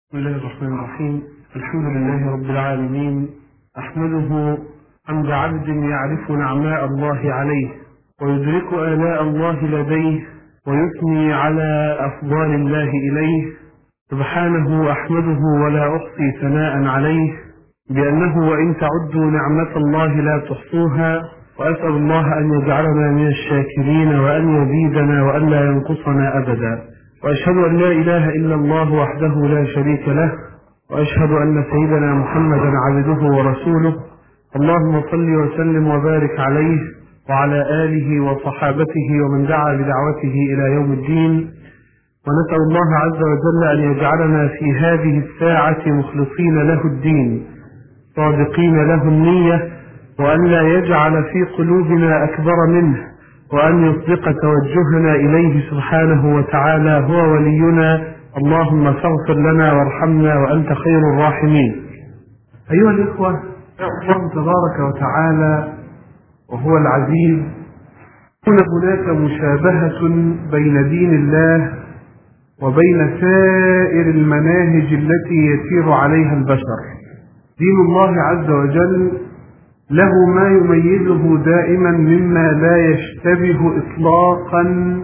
بسم الله الرحمن الرحيم. الحمد لله رب العالمين، أحمده حمد عبد يعرف نعماء الله عليه ويدرك آلاء الله لديه ويثني على أفضال الله إليه. سبحانه أحمده ولا أحصي ثناء عليه بأنه وإن تعدوا نعمة الله لا تحصوها، وأسأل الله أن يجعلنا من الشاكرين وأن يزيدنا وأن لا ينقصنا أبدا. وأشهد أن لا إله إلا الله وحده لا شريك له، وأشهد أن سيدنا محمدا عبده ورسوله. اللهم صل وسلم وبارك عليه وعلى آله وصحابته ومن دعا بدعوته إلى يوم الدين. ونسأل الله عز وجل أن يجعلنا في هذه الساعة مخلصين له الدين صادقين له النية، وأن لا يجعل في قلوبنا أكبر منه، وأن يصدق توجهنا إليه سبحانه وتعالى. هو ولينا، اللهم فاغفر لنا وارحمنا وأنت خير الراحمين. أيها الإخوة، الله تبارك وتعالى وهو العزيز يكون هناك مشابهة بين دين الله وبين سائر المناهج التي يسير عليها البشر. دين الله عز وجل له ما يميزه دائما مما لا يشتبه إطلاقا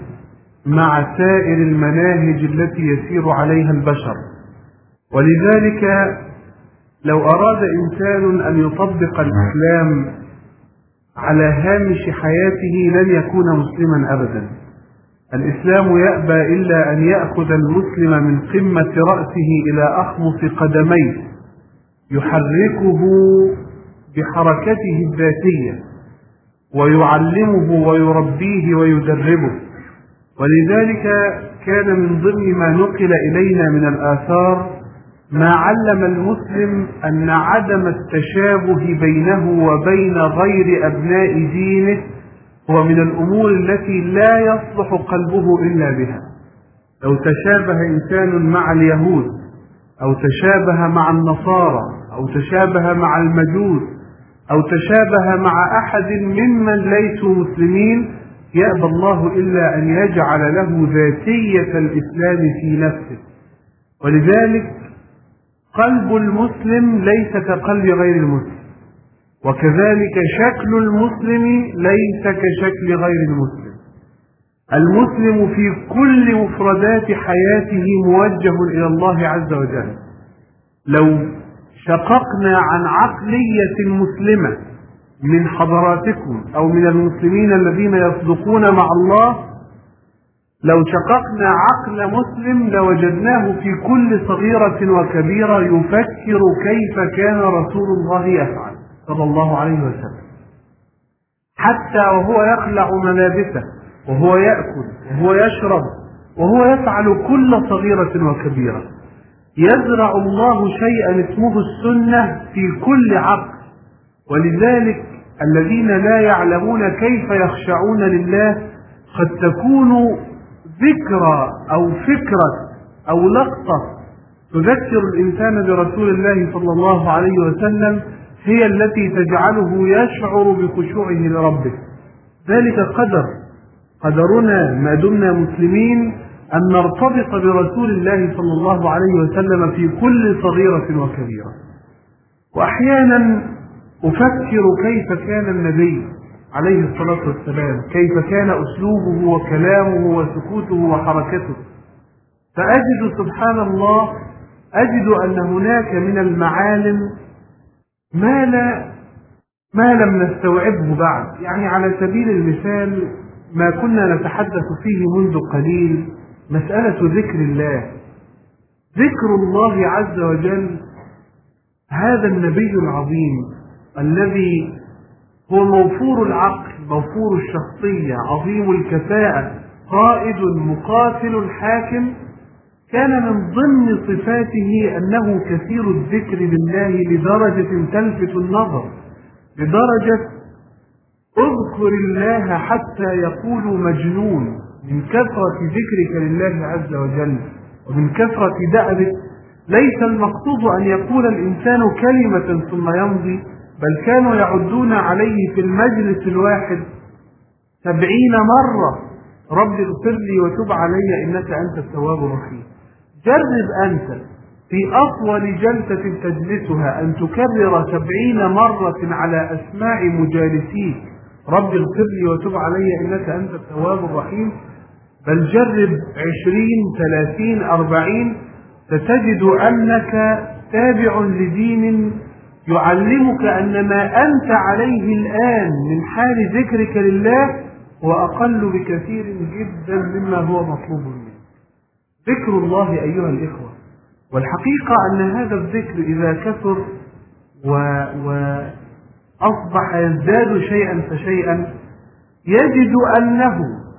مع سائر المناهج التي يسير عليها البشر. ولذلك لو أراد إنسان أن يطبق الإسلام على هامش حياته لن يكون مسلما أبدا. الإسلام يأبى إلا أن يأخذ المسلم من قمة رأسه إلى أخمص قدميه، يحركه بحركته الذاتية ويعلمه ويربيه ويدربه. ولذلك كان من ضمن ما نقل إلينا من الآثار ما علم المسلم أن عدم التشابه بينه وبين غير أبناء دينه هو من الأمور التي لا يصلح قلبه إلا بها. لو تشابه إنسان مع اليهود أو تشابه مع النصارى أو تشابه مع المجوس أو تشابه مع أحد ممن ليسوا مسلمين، يأبى الله إلا أن يجعل له ذاتية الإسلام في نفسه. ولذلك قلب المسلم ليس كقلب غير المسلم، وكذلك شكل المسلم ليس كشكل غير المسلم. المسلم في كل مفردات حياته موجه إلى الله عز وجل. لو شققنا عن عقلية مسلمة من حضراتكم أو من المسلمين الذين يصدقون مع الله، لو شققنا عقل مسلم لوجدناه في كل صغيرة وكبيرة يفكر كيف كان رسول الله يفعل صلى الله عليه وسلم، حتى وهو يخلع ملابسه وهو يأكل وهو يشرب وهو يفعل كل صغيرة وكبيرة. يزرع الله شيئا اسمه السنة في كل عقل. ولذلك الذين لا يعلمون كيف يخشعون لله قد تكون ذكرى أو فكرة أو لقطة تذكر الإنسان برسول الله صلى الله عليه وسلم هي التي تجعله يشعر بخشوعه لربه. ذلك قدرنا ما دمنا مسلمين أن نرتبط برسول الله صلى الله عليه وسلم في كل صغيرة وكبيرة. وأحيانا أفكر كيف كان النبي عليه الصلاة والسلام، كيف كان أسلوبه وكلامه وسكوته وحركته، فأجد سبحان الله أجد أن هناك من المعالم ما لم نستوعبه بعد. يعني على سبيل المثال ما كنا نتحدث فيه منذ قليل مسألة ذكر الله. ذكر الله عز وجل، هذا النبي العظيم الذي هو موفور العقل موفور الشخصية عظيم الكفاءة قائد مقاتل حاكم، كان من ضمن صفاته أنه كثير الذكر بالله لدرجة تلفت النظر، لدرجة اذكر الله حتى يقول مجنون من كثرة ذكرك لله عز وجل ومن كثرة دأبك. ليس المقصود أن يقول الإنسان كلمة ثم يمضي، بل كانوا يعدون عليه في المجلس الواحد 70 مرة رب اغفر لي وتب علي إنك أنت التواب الرحيم. جرب أنت في أطول جلسة تجلسها أن تكرر 70 مرة على أسماع مجالسيك رب اغفر لي وتب علي إنك أنت التواب الرحيم، بل جرب 20 30 40 ستجد أنك تابع لدين يعلمك أن ما أنت عليه الآن من حال ذكرك لله هو أقل بكثير جدا مما هو مطلوب منه. ذكر الله أيها الإخوة، والحقيقة أن هذا الذكر إذا كثر وأصبح يزداد شيئا فشيئا يجد أنه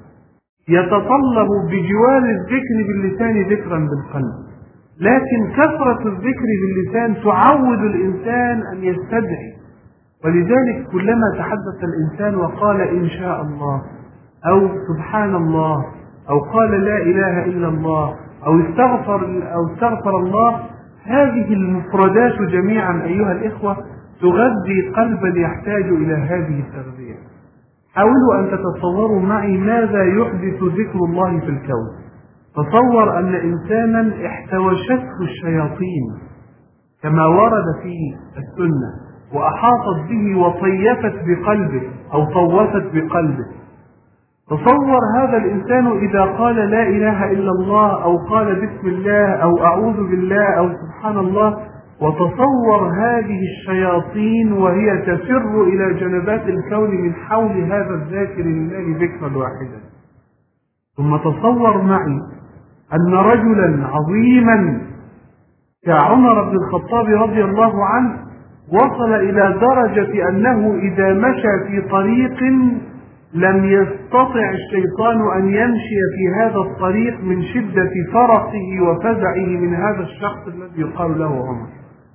يتطلب بجوار الذكر باللسان ذكرا بالقلب، لكن كثرة الذكر باللسان تعود الإنسان أن يستدعي. ولذلك كلما تحدث الإنسان وقال إن شاء الله أو سبحان الله أو قال لا إله إلا الله أو استغفر الله، هذه المفردات جميعا أيها الإخوة تغذي قلبا يحتاج إلى هذه التغذية. حاولوا أن تتصوروا معي ماذا يحدث ذكر الله في الكون. تصور أن إنسانا احتوشته الشياطين كما ورد في السنة وأحاطت به وطيفت بقلبه أو طوفت بقلبه. تصور هذا الإنسان إذا قال لا إله إلا الله أو قال بسم الله أو أعوذ بالله أو سبحان الله، وتصور هذه الشياطين وهي تفر إلى جنبات الكون من حول هذا الذاكر لله ذكرا واحدا. ثم تصور معي أن رجلا عظيما كعمر بن الخطاب رضي الله عنه وصل إلى درجة أنه إذا مشى في طريق لم يستطع الشيطان أن يمشي في هذا الطريق من شدة فرحه وفزعه من هذا الشخص الذي يقال له عمر.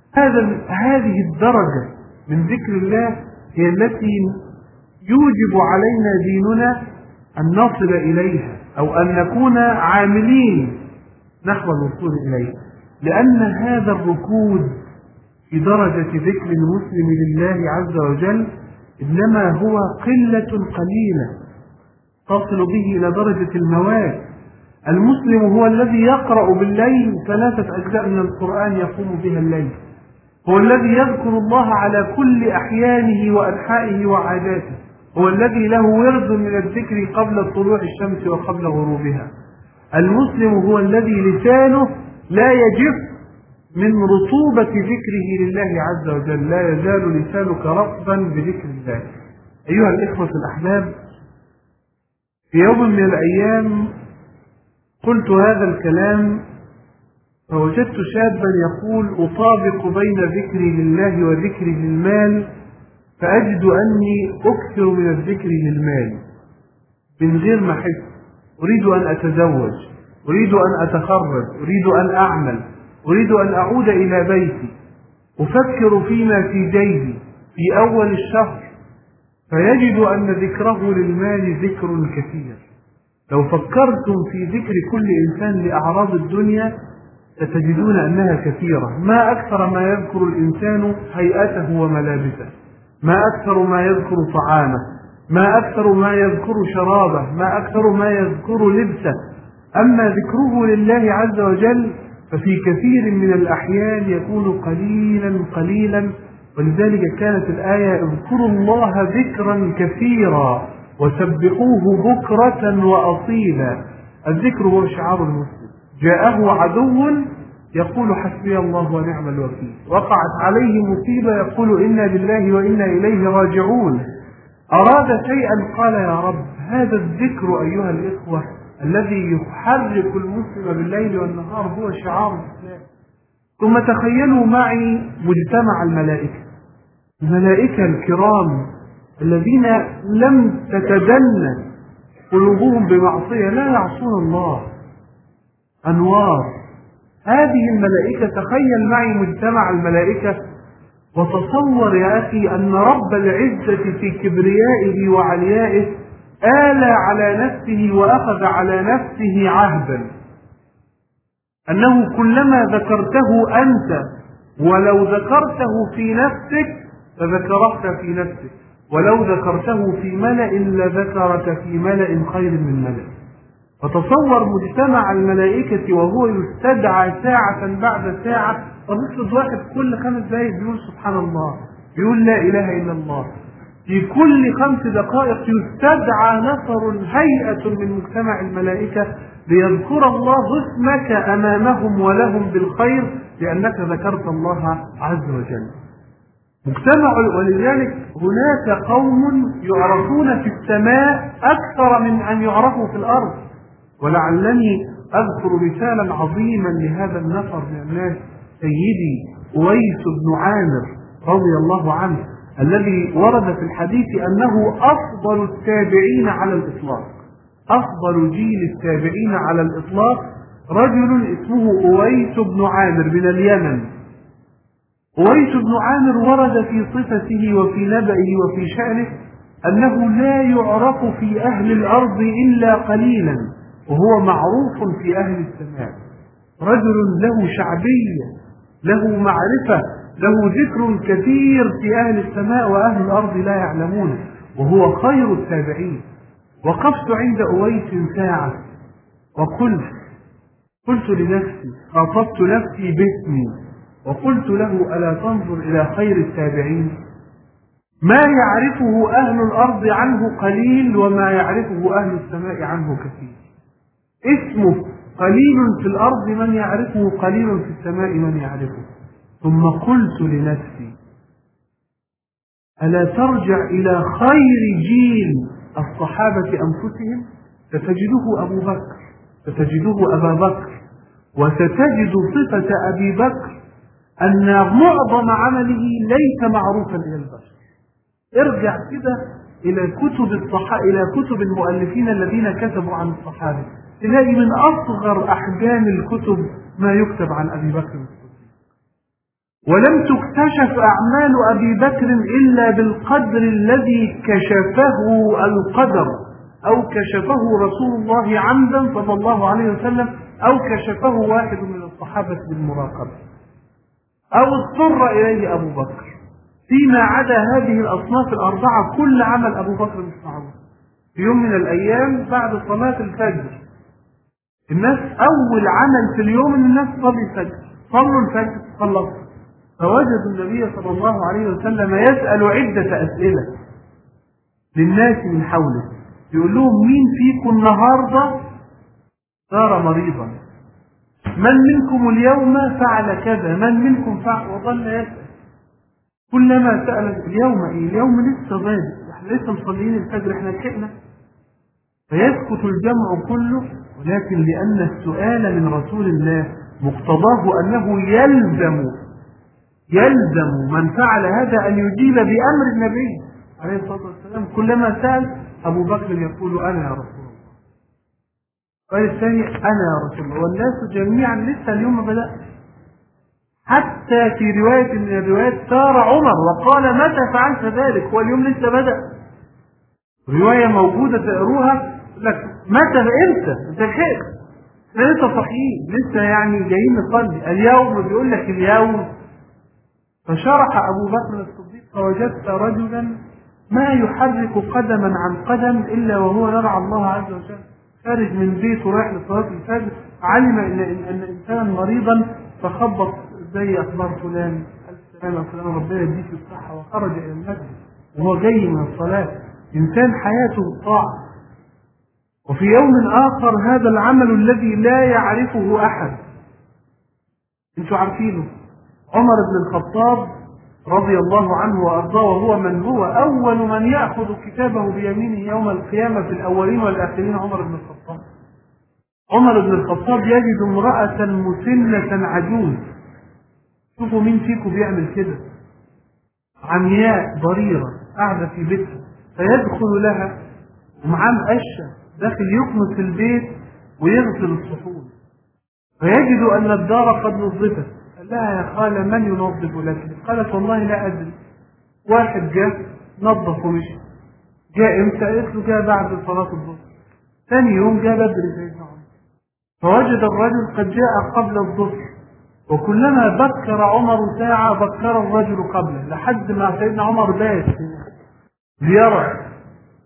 هذه الدرجة من ذكر الله هي التي يوجب علينا ديننا أن نصل إليها أو أن نكون عاملين نحو الوصول إليها، لأن هذا الركود في درجة ذكر المسلم لله عز وجل إنما هو قلة قليلة تصل به إلى درجة المواد. المسلم هو الذي يقرأ بالليل 3 أجزاء من القرآن يقوم بها الليل، هو الذي يذكر الله على كل أحيانه وأنحائه وعاداته، هو الذي له ورد من الذكر قبل طلوع الشمس وقبل غروبها. المسلم هو الذي لسانه لا يجف من رطوبة ذكره لله عز وجل، لا يزال لسانك رطبا بذكر الله. أيها الإخوة الأحباب، في يوم من الأيام قلت هذا الكلام فوجدت شابا يقول أطابق بين ذكري لله وذكري للمال، فأجد أني أكثر من الذكر للمال من غير ما أحس. أريد أن أتزوج، أريد أن أتخرج، أريد أن أعمل، أريد أن أعود إلى بيتي، أفكر فيما في جيبي في أول الشهر، فيجد أن ذكره للمال ذكر كثير. لو فكرتم في ذكر كل إنسان لأعراض الدنيا ستجدون أنها كثيرة. ما أكثر ما يذكر الإنسان هيئته وملابسه، ما أكثر ما يذكر طعامه، ما أكثر ما يذكر شرابه، ما أكثر ما يذكر لبسه. أما ذكره لله عز وجل ففي كثير من الأحيان يكون قليلا قليلا. ولذلك كانت الآية اذكروا الله ذكرا كثيرا وسبحوه بكرة وأصيلا. الذكر هو شعار المسلم. جاءه عدو يقول حسبي الله ونعم الوكيل، وقعت عليه مصيبة يقول إنا لله وإنا إليه راجعون، أراد شيئا قال يا رب. هذا الذكر أيها الإخوة الذي يحرك المسلم بالليل والنهار هو شعار الإسلام. ثم تخيلوا معي مجتمع الملائكة الكرام الذين لم تتدنى قلوبهم بمعصية، لا يعصون الله، أنوار. هذه الملائكة، تخيل معي مجتمع الملائكة وتصور يا أخي أن رب العزة في كبريائه وعليائه آلى على نفسه وأخذ على نفسه عهدا أنه كلما ذكرته أنت ولو ذكرته في نفسك فذكرت في نفسك، ولو ذكرته في ملأ لذكرك في ملأ خير من ملأ. فتصور مجتمع الملائكة وهو يستدعى ساعة بعد ساعة. فنفرض واحد كل 5 دقائق بيقول سبحان الله، بيقول لا إله إلا الله، في كل 5 دقائق يستدعى نفر هيئة من مجتمع الملائكة ليذكر الله اسمك أمامهم ولهم بالخير لأنك ذكرت الله عز وجل. مجتمع. ولذلك هناك قوم يعرفون في السماء أكثر من أن يعرفوا في الأرض. ولعلني أذكر مثالا عظيما لهذا النفر من الناس، سيدي أويس بن عامر رضي الله عنه، الذي ورد في الحديث أنه أفضل التابعين على الإطلاق، أفضل جيل التابعين على الإطلاق، رجل اسمه أويس بن عامر من اليمن. أويس بن عامر ورد في صفته وفي نبأه وفي شأنه أنه لا يعرف في أهل الأرض إلا قليلا، وهو معروف في أهل السماء. رجل له شعبية، له معرفة، له ذكر كثير في أهل السماء وأهل الأرض لا يعلمونه، وهو خير التابعين. وقفت عند أويس ساعة قلت لنفسي، خاطبت نفسي باسمي وقلت له ألا تنظر إلى خير التابعين؟ ما يعرفه أهل الأرض عنه قليل وما يعرفه أهل السماء عنه كثير. اسمه قليل في الأرض من يعرفه، قليل في السماء من يعرفه. ثم قلت لنفسي ألا ترجع إلى خير جيل الصحابة أنفسهم، ستجده أبو بكر، ستجده أبا بكر، وستجد صفة أبي بكر أن معظم عمله ليس معروفا إلى البشر. ارجع كده إلى كتب المؤلفين الذين كتبوا عن الصحابة، تلاقي من أصغر أحجام الكتب ما يكتب عن أبي بكر الصديق. ولم تكتشف أعمال أبي بكر إلا بالقدر الذي كشفه القدر، أو كشفه رسول الله عمدا صلى الله عليه وسلم، أو كشفه واحد من الصحابة بالمراقبة، أو اضطر إليه أبو بكر. فيما عدا هذه الأصناف الأربعة كل عمل أبو بكر مش معروف. في يوم من الأيام بعد صلاة الفجر، الناس أول عمل في اليوم إن الناس تصلي الفجر، صلوا الفجر خلصوا، فوجدوا النبي صلى الله عليه وسلم يسأل عدة أسئلة للناس من حوله، يقول لهم مين فيكم النهارده صار مريضا؟ من منكم اليوم فعل كذا؟ من منكم فعل؟ وظل يسأل. كلما سأل اليوم ايه؟ اليوم لسه بادئ، احنا لسه مصلين الفجر، احنا لحقنا. فيسكت الجمع كله، ولكن لأن السؤال من رسول الله مقتضاه أنه يلزم من فعل هذا أن يجيب بأمر النبي عليه الصلاة والسلام. كلما سأل أبو بكر يقول أنا يا رسول الله، قال الثاني أنا يا رسول الله، والناس جميعا لسه اليوم بدأ. حتى في رواية من الروايات سار عمر وقال متى فعلت ذلك؟ واليوم لسه بدأ. رواية موجودة تقروها لك متى؟ انت لحقت، لسه صحيح، لسه يعني جايين نصلي اليوم، بيقول لك اليوم. فشرح أبو بكر الصديق فوجدت رجلا ما يحرك قدما عن قدم إلا وهو يرعى الله عز وجل، خارج من بيته رايح لصلاة الفجر، علم أن إنسانا مريضا فخبط زي أخبار فلان السلام فلان ربنا يديك الصحة، وخرج إلى المسجد وهو جاي من الصلاة. إنسان حياته الطاعة. وفي يوم آخر هذا العمل الذي لا يعرفه أحد، أنتوا عارفينه، عمر بن الخطاب رضي الله عنه وأرضاه، وهو من هو أول من يأخذ كتابه بيمينه يوم القيامة في الأولين والآخرين، عمر بن الخطاب. عمر بن الخطاب يجد امرأة مسنة عجوز، شوفوا مين فيكم بيعمل كده، عمياء ضريرة قاعدة في بيتها، فيدخل لها ومعاه مقشة داخل يكنس في البيت ويغسل الصحون، فيجد أن الدار قد نظفت. قال لها يا خالة من ينظف لك؟ قالت والله لا أدري، واحد جاء نظف ومشي. جاء امتى؟ قالت له جاء بعد صلاة الظهر. ثاني يوم جاء بدري سيدنا عمر، فوجد الرجل قد جاء قبل الظهر، وكلما بكر عمر ساعة بكر الرجل قبله، لحد ما سيدنا عمر بات ليرى.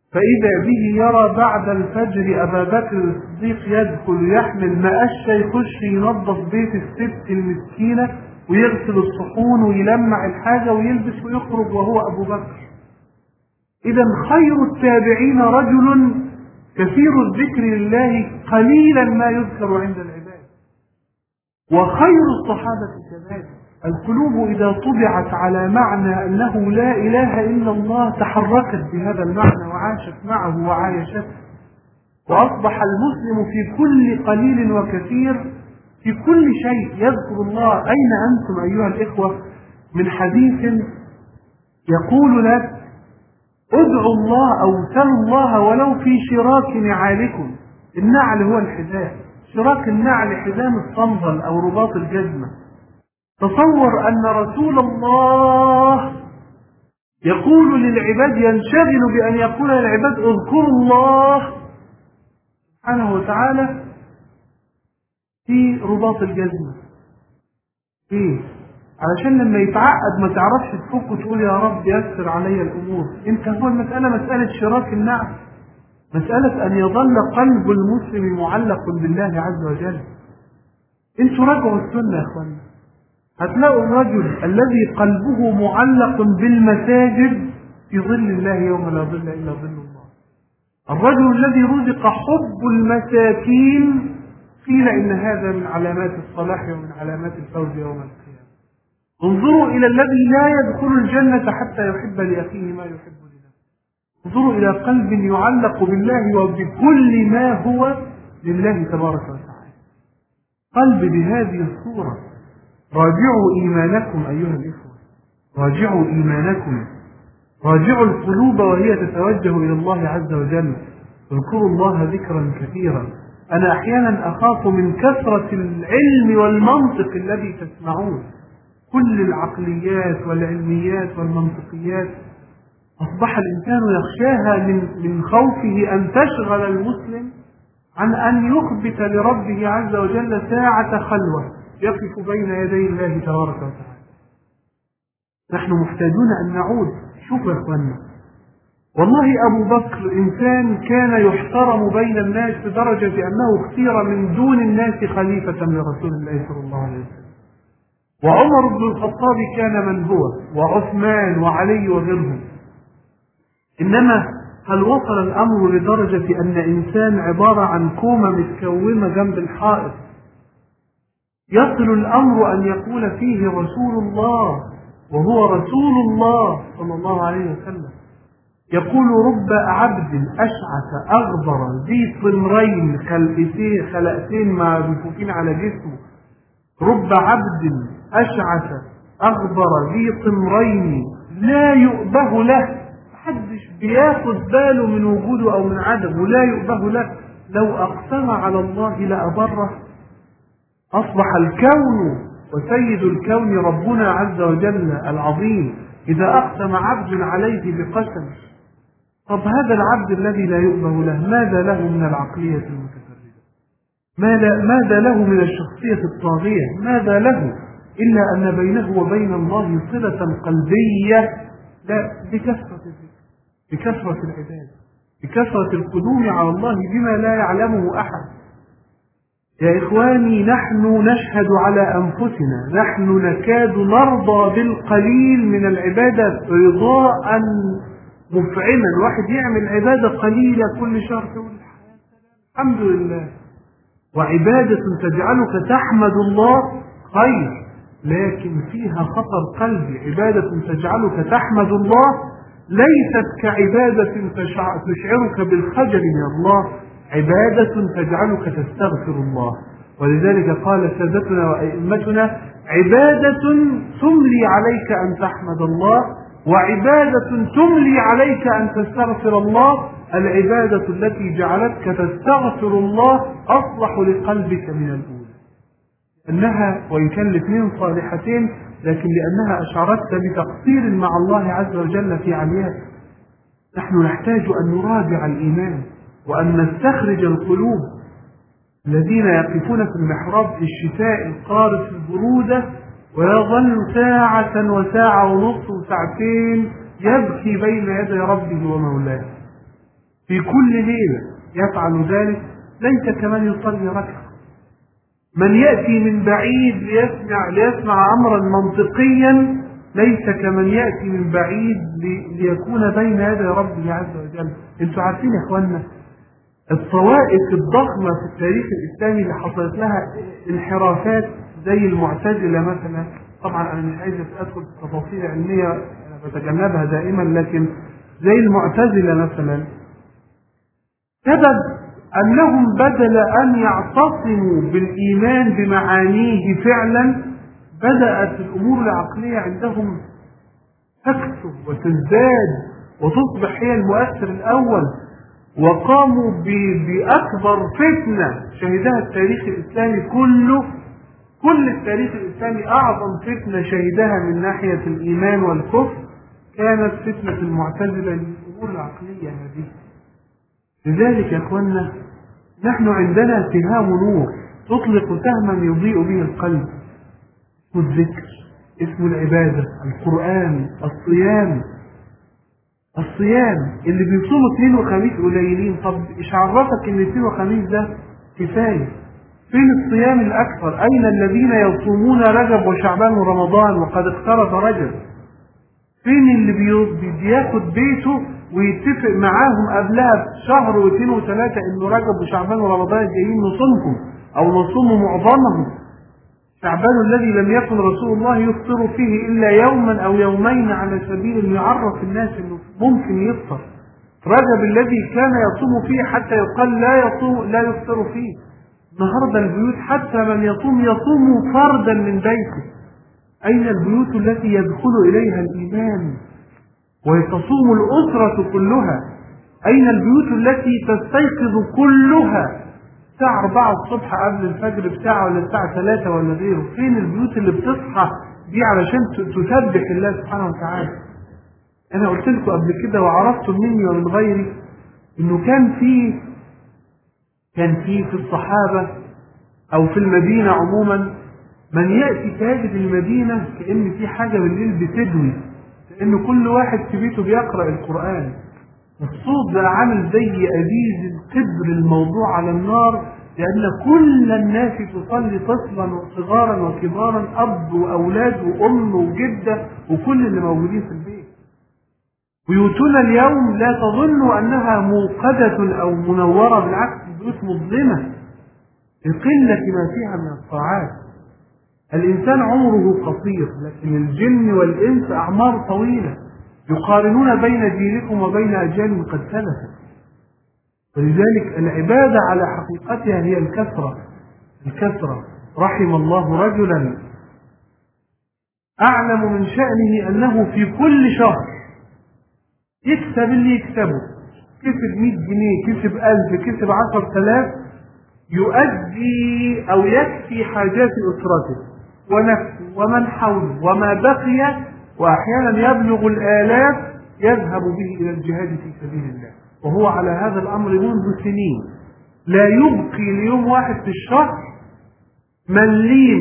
فإذا به يرى بعد الفجر أبا بكر الصديق يدخل يحمل مقشة يخش ينظف بيت الست المسكينة ويغسل الصحون ويلمع الحاجة ويلبس ويخرج وهو أبو بكر. إذا خير التابعين رجل كثير الذكر لله قليلا ما يذكر عند العباد. وخير الصحابة كذلك. القلوب إذا طبعت على معنى أنه لا إله إلا الله تحركت بهذا المعنى وعاشت معه وعايشته، وأصبح المسلم في كل قليل وكثير في كل شيء يذكر الله. أين أنتم أيها الإخوة من حديث يقول لك ادعوا الله أو سلوا الله ولو في شراك نعالكم؟ النعل هو الحذاء، شراك النعل حزام الصندل أو رباط الجزمة. تصور أن رسول الله يقول للعباد، ينشغل بأن يقول للعباد اذكروا الله سبحانه وتعالى في رباط الجزمة. ايه؟ علشان لما يتعقد ما تعرفش تفك وتقول يا رب يسر علي الأمور. انت هو المسألة مسألة شراك النعل، مسألة أن يظل قلب المسلم معلق بالله عز وجل. انتوا راجعوا السنة يا اخوانا، هتلاقوا الرجل الذي قلبه معلق بالمساجد في ظل الله يوم لا ظل إلا ظل الله. الرجل الذي رزق حب المساكين قيل إن هذا من علامات الصلاح ومن علامات الفوز يوم القيامة. انظروا إلى الذي لا يدخل الجنة حتى يحب لأخيه ما يحب لنفسه. انظروا إلى قلب يعلق بالله وبكل ما هو لله تبارك وتعالى. قلب بهذه الصورة. راجعوا إيمانكم أيها الإخوة، راجعوا إيمانكم، راجعوا القلوب وهي تتوجه إلى الله عز وجل. اذكروا الله ذكرا كثيرا. أنا أحيانا أخاف من كثرة العلم والمنطق الذي تسمعون. كل العقليات والعلميات والمنطقيات أصبح الإنسان يخشاها من خوفه أن تشغل المسلم عن أن يخبت لربه عز وجل ساعة خلوة يقف بين يدي الله تبارك وتعالى. نحن محتاجون أن نعود. شوفوا يا أخوانا، والله أبو بكر إنسان كان يحترم بين الناس لدرجة أنه اختير من دون الناس خليفة لرسول الله صلى الله عليه وسلم. وعمر بن الخطاب كان من هو، وعثمان وعلي وغيرهم. إنما هل وصل الأمر لدرجة أن إنسان عبارة عن كومة متكومة جنب الحائط يصل الأمر أن يقول فيه رسول الله وهو رسول الله صلى الله عليه وسلم؟ يقول رب عبد أشعث أغبر ذي طمرين خلقتين مبفوفين على جسمه. رب عبد أشعث أغبر ذي طمرين لا يؤبه له، محدش بياخد باله من وجوده أو من عدمه، لا يؤبه له. لو أقسم على الله لأبره. أصبح الكون وسيد الكون ربنا عز وجل العظيم إذا أقسم عبد عليه بقسم. طب هذا العبد الذي لا يؤبه له ماذا له من العقلية المتفردة؟ ماذا له من الشخصية الطاغية؟ ماذا له إلا أن بينه وبين الله صلة قلبية؟ لا، بكثرة الذكر، بكثرة العبادة، بكثرة القدوم على الله بما لا يعلمه أحد. يا إخواني، نحن نشهد على أنفسنا، نحن نكاد نرضى بالقليل من العبادة رضاء مفعما. الواحد يعمل عبادة قليلة كل شهر تقول الحمد لله، وعبادة تجعلك تحمد الله خير، لكن فيها خطر قلبي. عبادة تجعلك تحمد الله ليست كعبادة تشعرك بالخجل من الله، عبادة تجعلك تستغفر الله. ولذلك قال سادتنا وأئمتنا عبادة تملي عليك أن تحمد الله، وعبادة تملي عليك أن تستغفر الله. العبادة التي جعلتك تستغفر الله أصلح لقلبك من الأولى، أنها وإن كان الاثنين صالحتين لكن لأنها أشعرتك بتقصير مع الله عز وجل في عليها. نحن نحتاج أن نراجع الإيمان وأن نستخرج القلوب. الذين يقفون في المحراب في الشتاء القارس البرودة ويظل ساعة وساعة ونصف وساعتين يبكي بين يدي ربه ومولاه. في كل ليلة يفعل ذلك ليس كمن يصلي ركعة. من يأتي من بعيد ليسمع أمرا منطقيا ليس كمن يأتي من بعيد ليكون بين يدي ربه عز وجل. انتوا عارفين يا اخوانا الطوائف الضخمة في التاريخ الإسلامي اللي حصلت لها انحرافات زي المعتزلة مثلا. طبعا أنا مش عايز أدخل في تفاصيل علمية أنا بتجنبها دائما، لكن زي المعتزلة مثلا سبب أنهم بدل أن يعتصموا بالإيمان بمعانيه فعلا بدأت الأمور العقلية عندهم تكثر وتزداد وتصبح هي المؤثر الأول، وقاموا بأكبر فتنة شهدها التاريخ الإسلامي كله. كل التاريخ الإسلامي أعظم فتنة شهدها من ناحية الإيمان والكفر كانت فتنة المعتزلة للأمور العقلية هذه. لذلك يا أخوانا نحن عندنا سهام نور تطلق سهما يضيء به القلب، اسمه الذكر، اسمه العبادة، القرآن، الصيام اللي بيصوموا اثنين وخميس قليلين. طب ايش عرفك ان اثنين وخميس ده كفاية؟ فين الصيام الأكثر؟ أين الذين يصومون رجب وشعبان ورمضان وقد اقترب رجب؟ فين اللي بياخد بيته ويتفق معاهم قبلها بشهر واثنين وثلاثة انه رجب وشعبان ورمضان جايين نصومكم او نصوم معظمهم؟ شعبان الذي لم يكن رسول الله يفطر فيه الا يوما او يومين على سبيل ان يعرف الناس انه ممكن يفطر. رجب الذي كان يصوم فيه حتى يقال لا يفطر فيه. النهارده البيوت حتى من يصوم فردا من بيته. أين البيوت التي يدخل إليها الإيمان وتصوم الأسرة كلها؟ أين البيوت التي تستيقظ كلها الساعة 4 الصبح قبل الفجر بساعة ولا الساعة 3 ولا غيره؟ فين البيوت اللي بتصحى دي علشان تسبح الله سبحانه وتعالى؟ أنا قلت لكم قبل كده وعرفتم مني ومن غيري إنه كان في الصحابة أو في المدينة عموما من يأتي تجد المدينة كأن في حاجة بالليل بتدوي، كأن كل واحد في بيته بيقرأ القرآن. الصوت ده عامل زي أزيز القدر الموضوع على النار، لأن كل الناس تصلي طفلا وصغارا وكبارا، أب وأولاد وأم وجدة وكل اللي موجودين في البيت. بيوتنا اليوم لا تظنوا أنها موقدة أو منورة، بالعكس البيوت مظلمة لقلة ما فيها من الطاعات. الإنسان عمره قصير لكن الجن والإنس أعمار طويلة، يقارنون بين جيلكم وبين أجيال قد سلفت. ولذلك العبادة على حقيقتها هي الكثرة. رحم الله رجلا أعلم من شأنه أنه في كل شهر يكسب اللي يكسبه، كسب 100 جنيه، كسب 1000، كسب 10,000، يؤدي أو يكفي حاجات أسرته ونفسه ومن حوله، وما بقي وأحيانا يبلغ الآلاف يذهب به إلى الجهاد في سبيل الله، وهو على هذا الأمر منذ سنين. لا يبقي ليوم واحد في الشهر مليم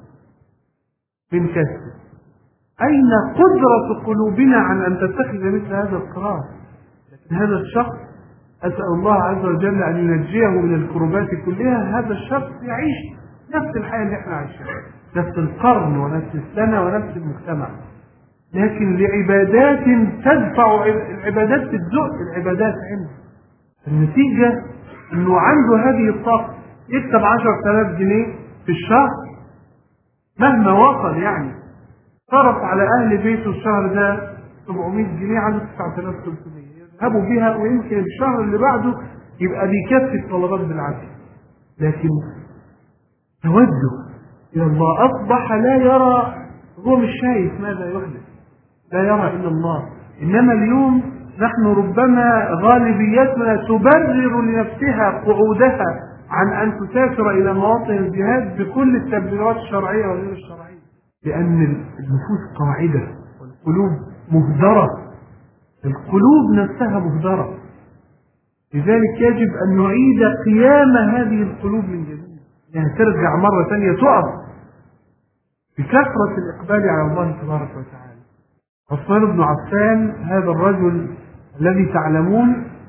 من كسب. أين قدرة قلوبنا عن أن تتخذ مثل هذا القرار؟ لكن هذا الشخص أسأل الله عز وجل أن ينجيه من الكربات كلها. هذا الشخص يعيش نفس الحياة اللي احنا عايشينها، نفس القرن ونفس السنة ونفس المجتمع، لكن لعبادات تدفع العبادات، تزق العبادات عنده. النتيجة انه عنده هذه الطاقة يكسب 10,000 جنيه في الشهر مهما وصل، يعني صرف على اهل بيته الشهر ده 700 جنيه على 9,300 يذهبوا بها، ويمكن الشهر اللي بعده يبقى بيكفي الطلبات بالعافية. لكن توجه إلى الله أصبح لا يرى، هو مش شايف ماذا يحدث، لا يرى إلا الله. إنما اليوم نحن ربما غالبيتنا تبرر لنفسها قعودها عن أن تسافر إلى مواطن الجهاد بكل التبريرات الشرعية وغير الشرعية، لأن النفوس قاعدة والقلوب مهدرة، القلوب نفسها مهدرة. لذلك يجب أن نعيد قيام هذه القلوب من جديد، يعني ترجع مرة ثانية تقف بكثرة الإقبال على الله تبارك وتعالى. عثمان بن عفان هذا الرجل الذي تعلمون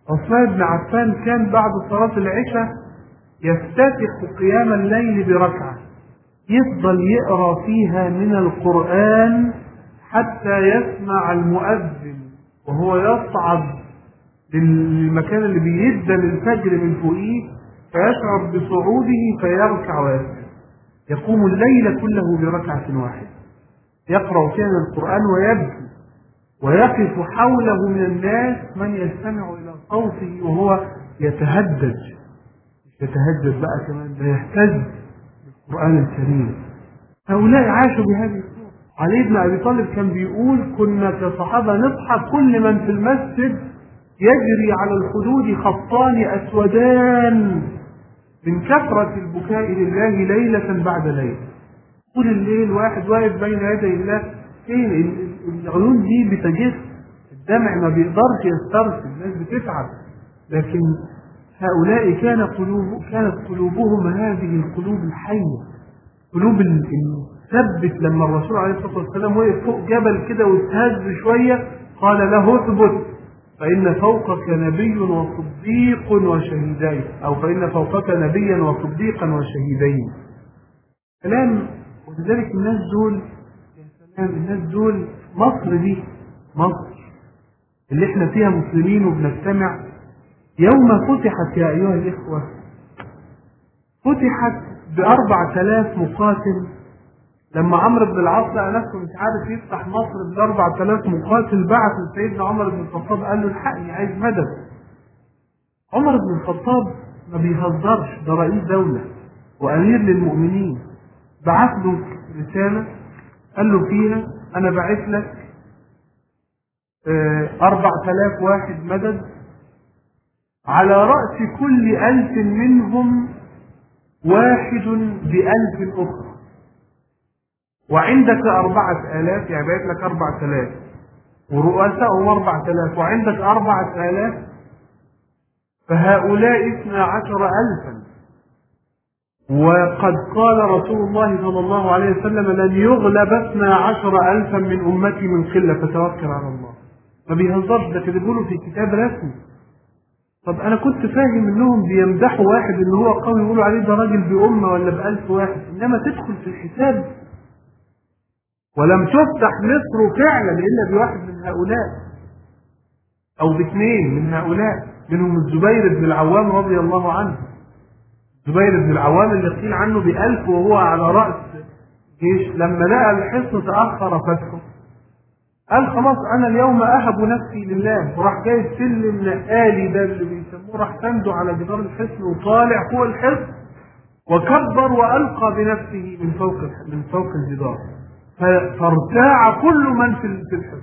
عثمان بن عفان كان بعد صلاة العشاء يفتتح قيام الليل بركعة يفضل يقرأ فيها من القرآن حتى يسمع المؤذن وهو يصعد للمكان اللي بيدن الفجر من فوقيه، فيشعر بصعوده فيركع ويسجد. يقوم الليل كله بركعة واحدة يقرأ فيها القرآن ويبكي، ويقف حوله من الناس من يستمع إلى صوته وهو يتهدج، مش يتهدج بقى كمان، ده يهتز بالقرآن الكريم. هؤلاء عاشوا بهذه الصورة. علي بن أبي طالب كان بيقول: كنا كصحابة نصحى كل من في المسجد يجري على الخدود خطان أسودان من كثرة البكاء لله ليلة بعد ليلة. طول الليل واحد واقف بين يدي الله، فين العيون دي بتجف، الدمع ما بيقدرش يسترسل، الناس بتتعب. لكن هؤلاء كانت قلوبهم هذه القلوب الحية، قلوب ثبت. لما الرسول عليه الصلاة والسلام وقف فوق جبل كده واستهز شوية قال له: اثبت فإن فوقك نبي وصديق وشهيدين، أو فإن فوقك نبيا وصديقا وشهيدين. كلام. ولذلك الناس دول، يا سلام، الناس دول مصر دي، مصر اللي احنا فيها مسلمين وبنجتمع. يوم فتحت يا أيها الإخوة، فتحت ب4,000 مقاتل. لما عمرو بن العاص لقى نفسه مش عارف يفتح مصر ب4,000 مقاتل، بعث لسيدنا عمر بن الخطاب قال له: الحقني، عايز مدد. عمر بن الخطاب ما بيهزرش، ده رئيس دولة وأمير للمؤمنين. بعث له رسالة قال له فيها: أنا بعث لك 4,000 واحد مدد، على رأس كل 1000 منهم واحد ب1000 أخرى، وعندك 4,000، يعني بعت لك 4,000 ورؤسائهم 4,000 وعندك 4,000، فهؤلاء 12,000. وقد قال رسول الله صلى الله عليه وسلم: لن يغلب 12,000 من أمتي من قلة، فتوكل على الله. ما بيهزرش، ده كده بيقولوا في كتاب رسمي. طب أنا كنت فاهم إنهم بيمدحوا واحد إن هو قوي يقولوا عليه ده راجل بأمة ولا ب1000 واحد، إنما تدخل في الحساب. ولم تفتح مصر فعلا إلا بواحد من هؤلاء أو باثنين من هؤلاء، منهم الزبير بن العوام رضي الله عنه. الزبير بن العوام اللي قيل عنه ب1000 وهو على رأس جيش، لما لقى الحصن تأخر فتحه قال: خلاص أنا اليوم أهب نفسي لله، وراح جاي السلم نقالي ده اللي بيسموه، راح سنده على جدار الحصن وطالع فوق الحصن وكبر وألقى بنفسه من فوق الجدار، فارتاع كل من في الحصن.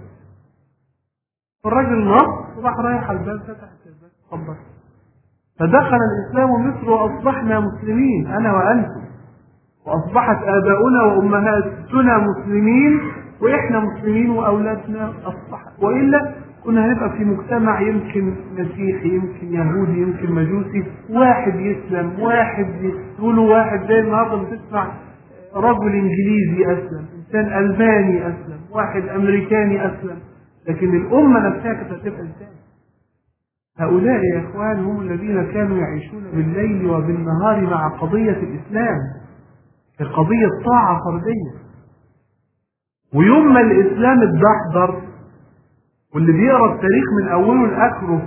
الرجل نص وراح رايح على الباب، فتح الباب خبر، فدخل الإسلام مصر وأصبحنا مسلمين أنا وأنتم، وأصبحت آباؤنا وأمهاتنا مسلمين، وإحنا مسلمين وأولادنا أصبحت. وإلا كنا هنبقى في مجتمع يمكن مسيحي، يمكن يهودي، يمكن مجوسي، واحد يسلم، واحد يقولوا، واحد زي النهارده بتسمع رجل إنجليزي أسلم، إنسان ألباني أسلم، واحد أمريكاني أسلم، لكن الأمة نفسها كانت هتبقى إزاي؟ هؤلاء يا إخوان هم الذين كانوا يعيشون بالليل وبالنهار مع قضية الإسلام كقضية طاعة فردية. ويوم ما الإسلام اتدحضر، واللي بيقرأ التاريخ من أوله لآخره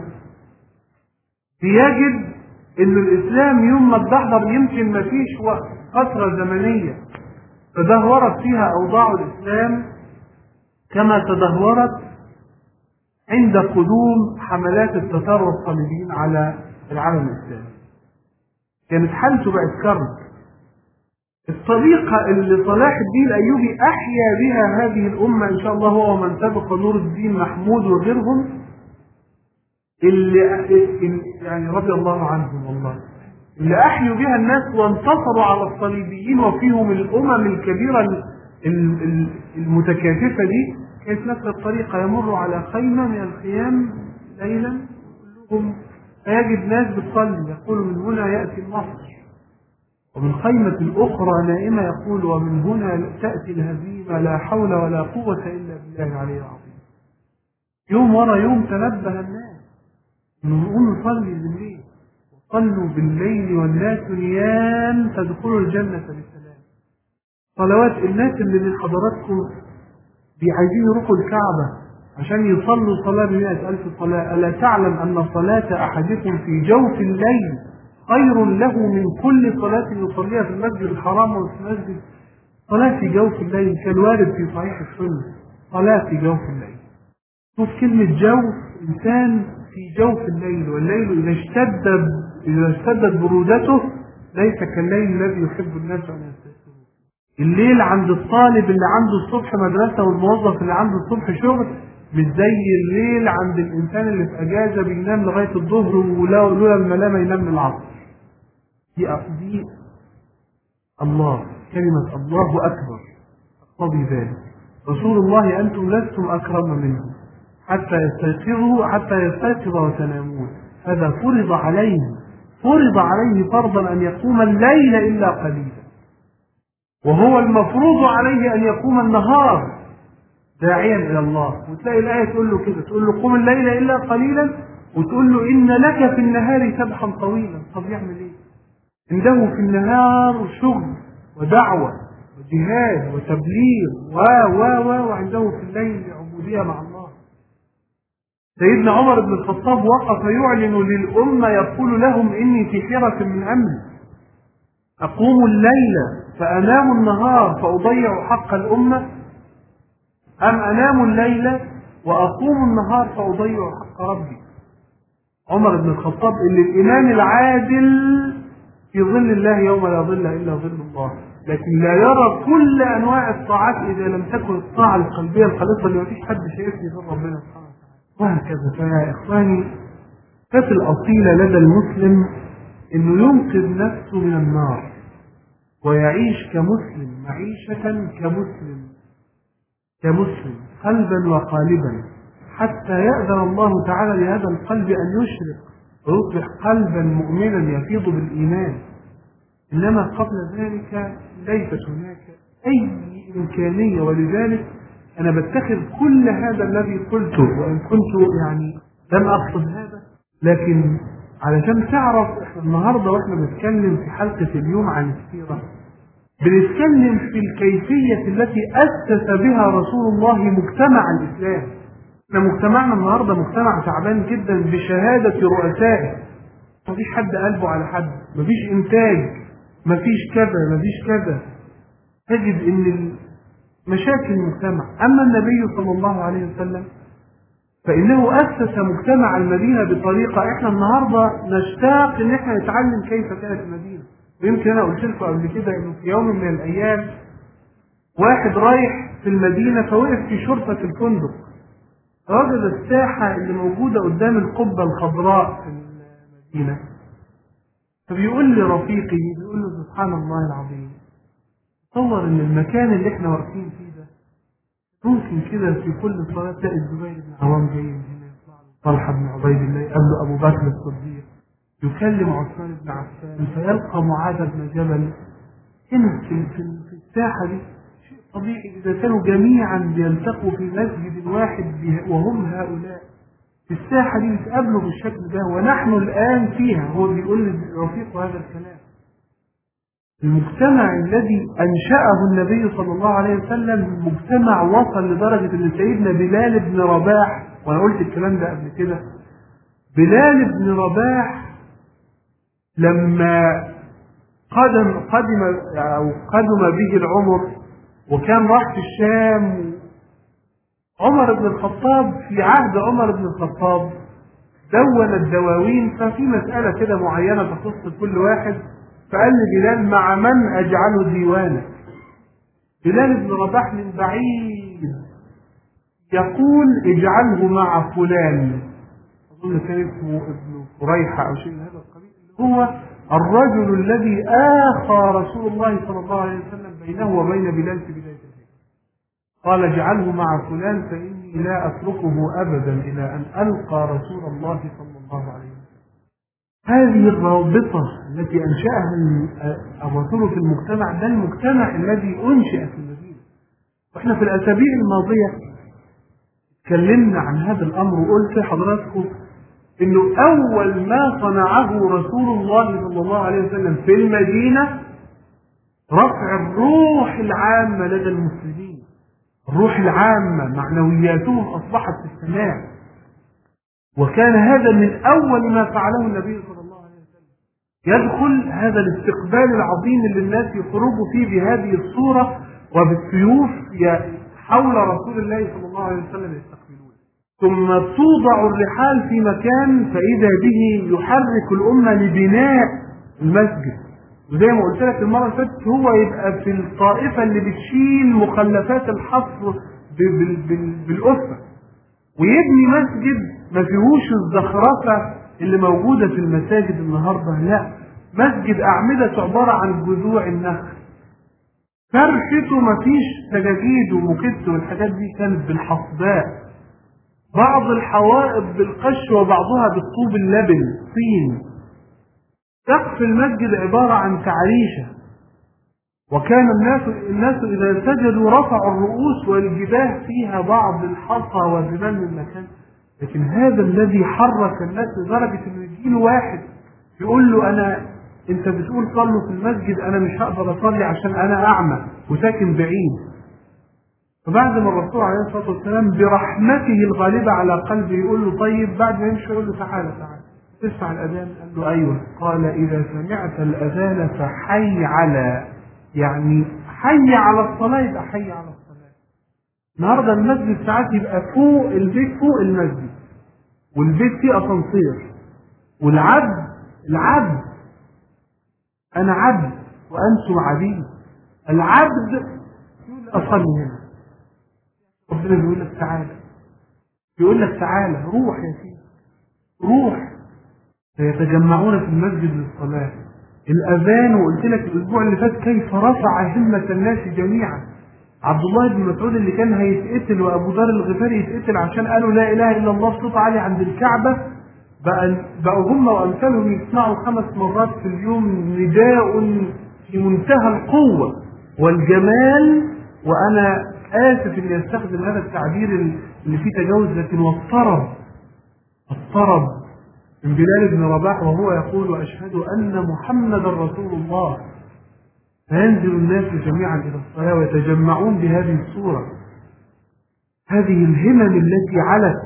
بيجد إن الإسلام يوم ما اتدحضر يمكن ما فيش فترة زمنية تدهورت فيها أوضاع الإسلام كما تدهورت عند قدوم حملات التتار والصليبيين على العالم الإسلامي. كانت حالته بقت كرب. الطريقة اللي صلاح الدين الأيوبي أحيا بها هذه الأمة إن شاء الله هو ومن سبق نور الدين محمود وغيرهم، اللي يعني رضي الله عنهم والله، اللي أحيوا بها الناس وانتصروا على الصليبيين، وفيهم الأمم الكبيرة المتكاتفة دي، كانت نفس الطريقة. يمر على خيمة من الخيام ليلا كلهم فيجد ناس بتصلي، يقول: من هنا يأتي النصر. ومن خيمة أخرى نائمة يقول: ومن هنا تأتي الهزيمة، لا حول ولا قوة إلا بالله العلي العظيم. يوم ورا يوم تنبه الناس نقوم نصلي بالليل، صلوا بالليل والناس نيام تدخلوا الجنة بسلام. صلوات الناس اللي من حضراتكم عايزين يروحوا الكعبة عشان يصلوا صلاة ب100,000 صلاة، ألا تعلم أن صلاة أحدكم في جوف الليل خير له من كل صلاة يصليها في المسجد الحرام وفي المسجد؟ صلاة في جوف الليل كالوارد في صحيح السنة، صلاة في جوف الليل. شوف كلمة جوف، إنسان في جوف الليل، والليل إذا اشتدت برودته ليس كالليل الذي يحب الناس أن يستيقظوا. الليل عند الطالب اللي عنده الصبح مدرسة والموظف اللي عنده الصبح شغل مش زي الليل عند الإنسان اللي في أجازة بينام لغاية الظهر ولولا الملامة ينام العصر. دي الله، كلمة الله أكبر اقتضي ذلك. رسول الله أنتم لستم أكرم منه حتى يستيقظ وتنامون. هذا فرض عليه فرضا أن يقوم الليل إلا قليلا، وهو المفروض عليه أن يقوم النهار داعيا إلى الله. وتلاقي الآية تقول له كده، تقول له قم الليل إلا قليلا، وتقول له إن لك في النهار سبحا طويلا. طب يعمل إيه؟ عنده في النهار شغل ودعوة وجهاد وتبليغ وعنده في الليل عبودية مع الله. سيدنا عمر بن الخطاب وقف يعلن للأمة يقول لهم إني في حيرة من أمري، أقوم الليل فأنام النهار فأضيع حق الأمة، أم أنام الليل وأقوم النهار فأضيع حق ربي؟ عمر بن الخطاب اللي الإمام العادل في ظل الله يوم لا ظل إلا ظل الله، لكن لا يرى كل أنواع الطاعات إذا لم تكن الطاعة القلبية الخالصة اللي مفيش حد شايفني غير ربنا سبحانه وتعالى. وهكذا. فيا إخواني، الصفة الأصيلة لدى المسلم إنه ينقذ نفسه من النار ويعيش كمسلم معيشة كمسلم قلبا وقالبا، حتى يأذن الله تعالى لهذا القلب أن يشرق ويصبح قلبا مؤمنا يفيض بالإيمان. إنما قبل ذلك ليست هناك أي إمكانية. ولذلك أنا بتخذ كل هذا الذي قلته، وإن كنت لم أقصد هذا، لكن علشان تعرف إحنا النهاردة وإحنا بنتكلم في حلقة اليوم عن السيرة بنتكلم في الكيفية التي أسس بها رسول الله مجتمع الإسلام. احنا مجتمعنا النهاردة مجتمع تعبان جدا بشهادة رؤسائه، مفيش حد قلبه على حد، مفيش إنتاج، مفيش كذا. تجد إن مشاكل المجتمع. أما النبي صلى الله عليه وسلم فإنه أسس مجتمع المدينة بطريقة إحنا النهاردة نشتاق إن إحنا نتعلم كيف كانت المدينة. ويمكن أنا قلت لكم قبل كده إنه في يوم من الأيام واحد رايح في المدينة فوقف في شرطة الفندق، وجد الساحة اللي موجودة قدام القبة الخضراء في المدينة، فبيقول لرفيقي، بيقول له سبحان الله العظيم، تصور إن المكان اللي إحنا واقفين فيه ده ممكن كده في كل صلاة تلاقي الزبير بن عوام جاي من هنا، يطلع له طلحة بن عبيد الله، قبل أبو بكر الصديق، يكلم عثمان بن عفان، فيلقى معاذ بن جبل. هنا في الساحة دي شيء طبيعي إذا كانوا جميعا بيلتقوا في مسجد واحد وهم هؤلاء في الساحة دي يتقابلوا بالشكل ده، ونحن الآن فيها. هو بيقول لرفيقه هذا الكلام. المجتمع الذي أنشأه النبي صلى الله عليه وسلم مجتمع وصل لدرجة أن سيدنا بلال بن رباح، وأنا قلت الكلام ده قبل كده، بلال بن رباح لما قدم به العمر وكان راح في الشام، عمر بن الخطاب في عهد عمر بن الخطاب دون الدواوين، ففي مسألة كده معينة تخص كل واحد، فقال لبلال مع من أجعله ديوانا؟ بلال بن رباح من بعيد يقول اجعله مع فلان، أظن كان اسمه ابن فريحة أو شيء من هذا القبيل، هو الرجل الذي آخى رسول الله صلى الله عليه وسلم بينه وبين بلال في بداية الهجرة. قال اجعله مع فلان فإني لا أتركه أبدا إلى أن ألقى رسول الله صلى الله عليه وسلم. هذه الرابطة التي أنشأها الرسول في المجتمع، ده المجتمع الذي أنشأ في المدينة. وإحنا في الأسابيع الماضية تكلمنا عن هذا الأمر، وقلت لحضراتكم إنه أول ما صنعه رسول الله صلى الله عليه وسلم في المدينة رفع الروح العامة لدى المسلمين. الروح العامة معنوياتهم أصبحت في السماء، وكان هذا من أول ما فعله النبي صلى الله عليه وسلم. يدخل هذا الاستقبال العظيم اللي الناس يخرجوا فيه بهذه الصورة وبالسيوف حول رسول الله صلى الله عليه وسلم يستقبلون، ثم توضع الرحال في مكان فإذا به يحرك الأمة لبناء المسجد. وزي ما قلت لك المرة اللي فاتت، هو يبقى في الطائفة اللي بتشيل مخلفات الحفر بالأسرة، ويبني مسجد ما فيهوش الزخرفة اللي موجودة في المساجد النهاردة، لا، مسجد أعمدة عبارة عن جذوع النخل، فرشته ما فيش سجاجيد ومكت والحاجات دي كانت بالحصباء، بعض الحوائط بالقش وبعضها بالطوب اللبن طين، سقف المسجد عبارة عن تعريشة، وكان الناس إذا سجدوا رفعوا الرؤوس والجباه فيها بعض الحصى والرمال من المكان. لكن هذا الذي حرك الناس لدرجة إنه يجيله واحد يقول له أنت بتقول صلوا في المسجد، أنا مش هقدر أصلي عشان أنا أعمى وساكن بعيد. فبعد ما الرسول عليه الصلاة والسلام برحمته الغالبة على قلبه يقول له طيب، بعد ما يمشي يقول له تعالى تسمع الأذان؟ قال له أيوه. قال إذا سمعت الأذان فحي على، يعني حي على الصلاة، يبقى حي على الصلاة. النهارده المسجد ساعات يبقى فوق البيت، فوق المسجد، والبيت فيه أسانسير، العبد أنا عبد وأنتم عبيد. العبد يقول أصلي هنا، ربنا بيقول لك تعالى روح يا سيدي روح. فيتجمعون في المسجد للصلاة. الأذان، وقلت لك الأسبوع اللي فات كيف رفع همة الناس جميعا. عبد الله بن مسعود اللي كان هيتقتل وأبو ذر الغفاري يتقتل عشان قالوا لا إله إلا الله بصوت عالي عند الكعبة، بقوا هم وأمثالهم يسمعوا 5 مرات في اليوم نداء في منتهى القوة والجمال. وأنا آسف إني أستخدم هذا التعبير اللي فيه تجاوز، لكن الطرب من بلال بن رباح وهو يقول وأشهد أن محمد رسول الله، فينزل الناس جميعا إلى الصلاة ويتجمعون بهذه الصورة. هذه الهمم التي علت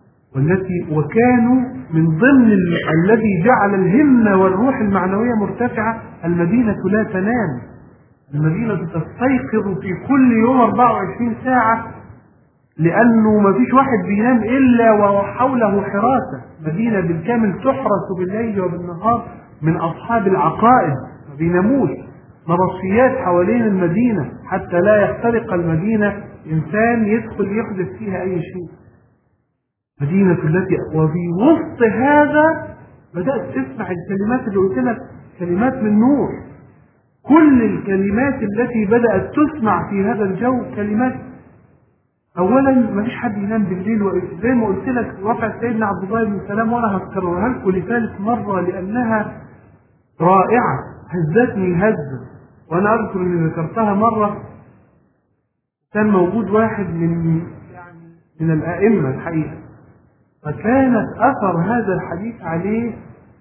وكانوا من ضمن الذي جعل الهمة والروح المعنوية مرتفعة. المدينة لا تنام، المدينة تستيقظ في كل يوم 24 ساعة، لأنه ما فيش واحد بينام إلا وحوله حراسة. مدينة بالكامل تحرس بالليل وبالنهار من أصحاب العقائد، ما بيناموش، مرصيات حوالين المدينة حتى لا يخترق المدينة إنسان يدخل يحدث فيها أي شيء. مدينة التي وفي وسط هذا بدأت تسمع الكلمات اللي قلت لك، كلمات من نور. كل الكلمات التي بدأت تسمع في هذا الجو كلمات، اولا ما فيش حد ينام بالليل، وزي ما قلت لك وقع سيدنا عبد الله بن سلام، وانا هذكرها لكم لثالث مره لانها رائعه هزتني هزه. وانا اذكر اني ذكرتها مره، كان موجود واحد من الائمه الحقيقه، فكانت اثر هذا الحديث عليه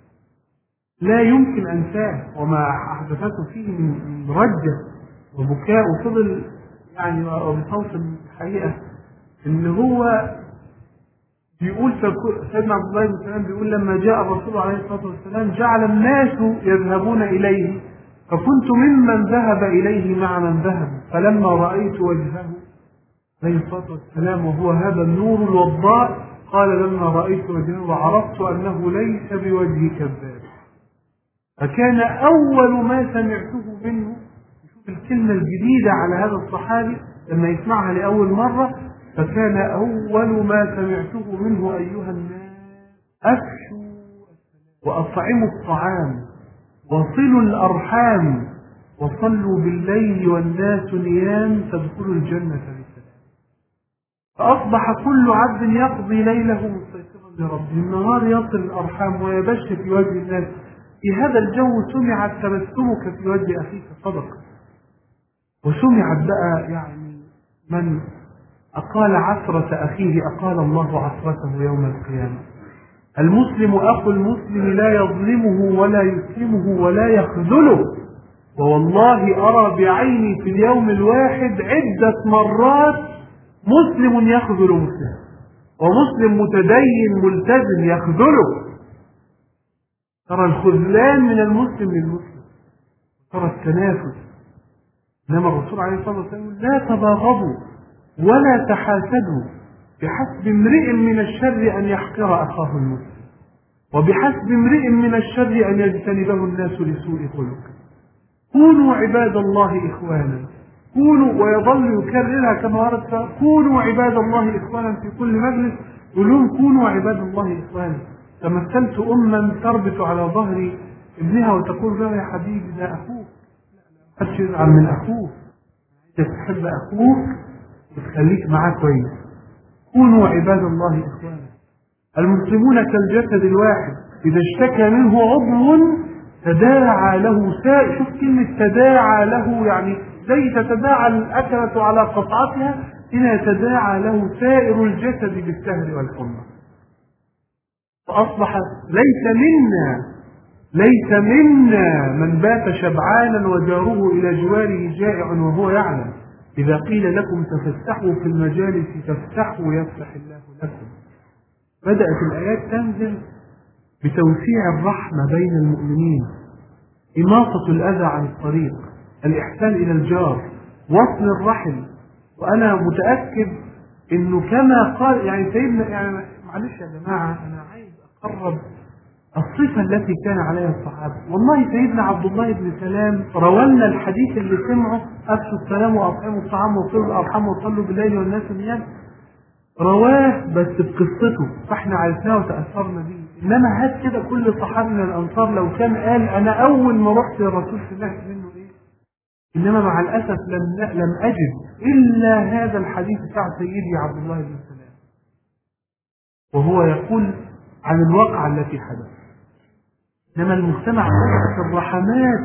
لا يمكن انساه، وما احدثته فيه من رجه وبكاء، وفضل وبصوت الحقيقة ان هو بيقول سيدنا عبد الله بن سلام بيقول لما جاء الرسول عليه الصلاة والسلام جعل الناس يذهبون إليه، فكنت ممن ذهب إليه مع من ذهب، فلما رأيت وجهه عليه الصلاة والسلام وهو هذا النور الوضاء، قال لما رأيت وجهه وعرفت أنه ليس بوجه كذاب. فكان أول ما سمعته منه، الكلمة الجديدة على هذا الصحابي لما يسمعها لأول مرة، فكان أول ما سمعته منه أيها الناس أفشوا وأطعموا الطعام وصلوا الأرحام وصلوا بالليل والناس نيام تدخلوا الجنة بسلام. فأصبح كل عبد يقضي ليله مستيقظا لربه، النهار يصل الأرحام ويبش في وجه الناس. في هذا الجو سمعت تبسمك في وجه أخيك صدقة، وسمعت بقى من أقال عثرة أخيه أقال الله عثرته يوم القيامة. المسلم أخو المسلم لا يظلمه ولا يسلمه ولا يخذله. ووالله أرى بعيني في اليوم الواحد عدة مرات مسلم يخذل مسلم، ومسلم متدين ملتزم يخذله. ترى الخذلان من المسلم للمسلم، ترى التنافس. إنما الرسول عليه الصلاة والسلام لا تباغضوا ولا تحاسدوا، بحسب امرئ من الشر أن يحقر أخاه المسلم، وبحسب امرئ من الشر أن يجتنبه الناس لسوء خلقه. كونوا عباد الله إخوانا، كونوا، ويظل يكررها كما ورد، كونوا عباد الله إخوانا في كل مجلس. يقولون كونوا عباد الله إخوانا. تمثلت أما تربط على ظهر ابنها وتقول له يا حبيبي ده أخوك، لا تزعل من أخوك، تحب أخوك وتخليك معاه كويس. كونوا عباد الله إخوانا. المسلمون كالجسد الواحد، إذا اشتكى منه عضو تداعى له سائر. شوف كلمة تداعى له، يعني زي تتداعى الأكلة على قطعتها، إذا يتداعى له سائر الجسد بالسهر والحمى. فأصبح ليس منا من بات شبعانا وجاره إلى جواره جائع وهو يعلم. إذا قيل لكم تفسحوا في المجالس تفسحوا يفسح الله لكم. بدأت الآيات تنزل بتوسيع الرحمة بين المؤمنين، إماطة الأذى عن الطريق، الإحسان إلى الجار، وصل الرحم. وأنا متأكد إنه كما قال يعني سيدنا، يعني معلش يا جماعة أنا عايز أقرب الصفة التي كان عليها الصحابة. والله سيدنا عبد الله بن سلام روى الحديث اللي سمعه: أفشوا السلام وأطعموا الطعام وصلوا الأرحام وصلوا بالليل والناس نيام. رواه بس بقصته، فاحنا عرفناه وتأثرنا به. إنما هات كده كل صحابي من الأنصار لو كان قال أنا أول ما رحت للرسول سمعت منه إيه. إنما مع الأسف لم أجد إلا هذا الحديث بتاع سيدي عبد الله بن سلام، وهو يقول عن الواقعة التي حدثت. إنما المجتمع بدأت الرحمات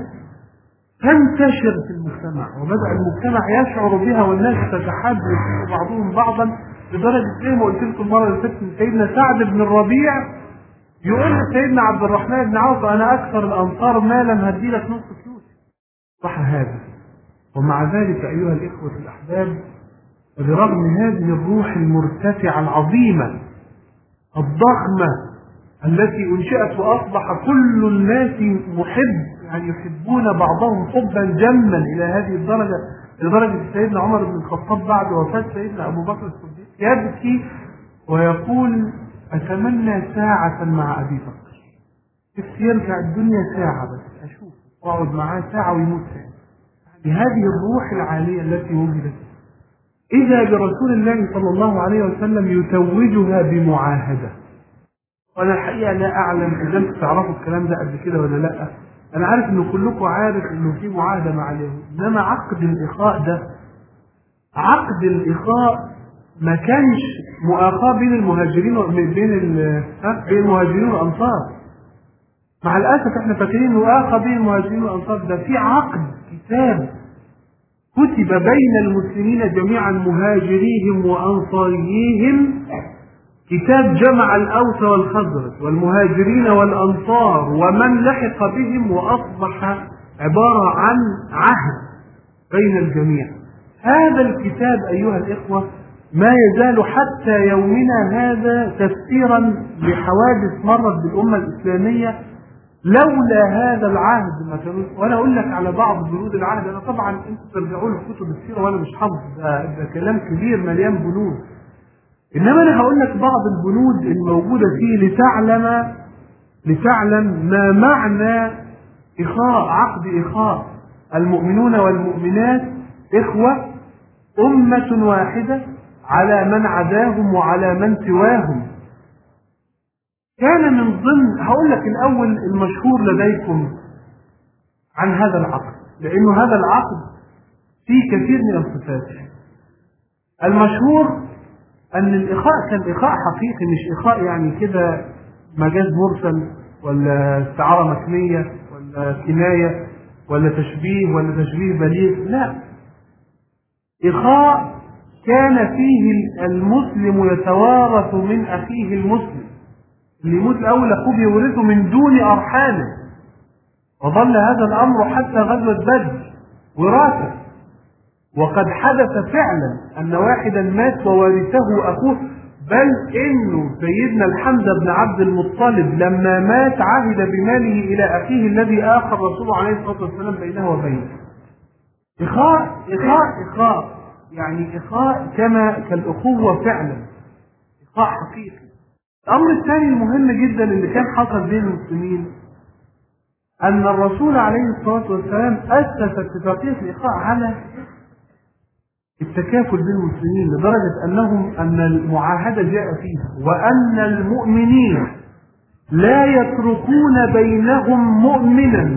تنتشر في المجتمع، وبدأ المجتمع يشعر بها والناس تتحدث بعضهم بعضا، لدرجة زي ما قلت لكم المرة اللي فاتت سيدنا سعد بن الربيع يقول لسيدنا عبد الرحمن بن عوف: أنا أكثر الأنصار مالا هدي لك نصف فلوسي. صح هذا. ومع ذلك أيها الإخوة الأحباب، برغم هذه الروح المرتفعة العظيمة الضخمة التي أنشأت وأصبح كل الناس محب، يعني يحبون بعضهم حبا جما إلى هذه الدرجة، لدرجة سيدنا عمر بن الخطاب بعد وفاة سيدنا أبو بكر الصديق يبكي ويقول: أتمنى ساعة مع أبي بكر، نفسي يرجع الدنيا ساعة بس أشوفه وأقعد معاه ساعة ويموت ثاني. بهذه الروح العالية التي وجدت، إذا برسول الله صلى الله عليه وسلم يتوجها بمعاهدة. وأنا الحقيقة لا أعلم إذا أنتم تعرفوا الكلام ده قبل كده ولا لأ. أنا عارف إنه كلكم عارف إنه في معاهدة مع اليهود، إنما عقد الإخاء ده، عقد الإخاء ما كانش مؤاخاة بين المهاجرين بين المهاجرين والأنصار. مع الأسف إحنا فاكرين إنه مؤاخاة بين المهاجرين والأنصار، ده في عقد، كتاب كتب بين المسلمين جميعا مهاجريهم وأنصاريهم، كتاب جمع الأوس والخزرج والمهاجرين والأنصار ومن لحق بهم، وأصبح عبارة عن عهد بين الجميع. هذا الكتاب أيها الإخوة ما يزال حتى يومنا هذا تفسيرا لحوادث مرت بالأمة الإسلامية. لولا هذا العهد ما كانوا. وأنا أقول لك على بعض بنود العهد. أنا طبعا أنتم ترجعوا لكتب السيرة وأنا مش حافظ، ده كلام كبير مليان بنود. إنما أنا هقول لك بعض البنود الموجودة فيه لتعلم ما معنى إخاء، عقد إخاء. المؤمنون والمؤمنات إخوة، أمة واحدة، على من عداهم وعلى من سواهم. كان من ضمن، هقول لك الأول المشهور لديكم عن هذا العقد، لأنه هذا العقد فيه كثير من الصفات. المشهور أن الإخاء كان إخاء حقيقي، مش إخاء يعني كده مجاز مرسل ولا استعارة مكنية ولا كناية ولا تشبيه ولا تشبيه بليغ. لا، إخاء كان فيه المسلم يتوارث من أخيه المسلم. اللي يموت الأول أخوه يورثه من دون أرحامه، وظل هذا الأمر حتى غزوة بدر وراثة. وقد حدث فعلا أن واحدا مات وورثه أخوه، بل إنه سيدنا الحمزة بن عبد المطلب لما مات عهد بماله إلى أخيه الذي آخى الرسول عليه الصلاة والسلام بينه وبينه. إخاء يعني إخاء كالأخوة فعلا، إخاء حقيقي. الأمر الثاني المهم جدا اللي كان حصل بين المسلمين أن الرسول عليه الصلاة والسلام أسس اتفاقية الإخاء على التكافل بين المسلمين، لدرجة أن المعاهدة جاء فيها وأن المؤمنين لا يتركون بينهم مؤمنا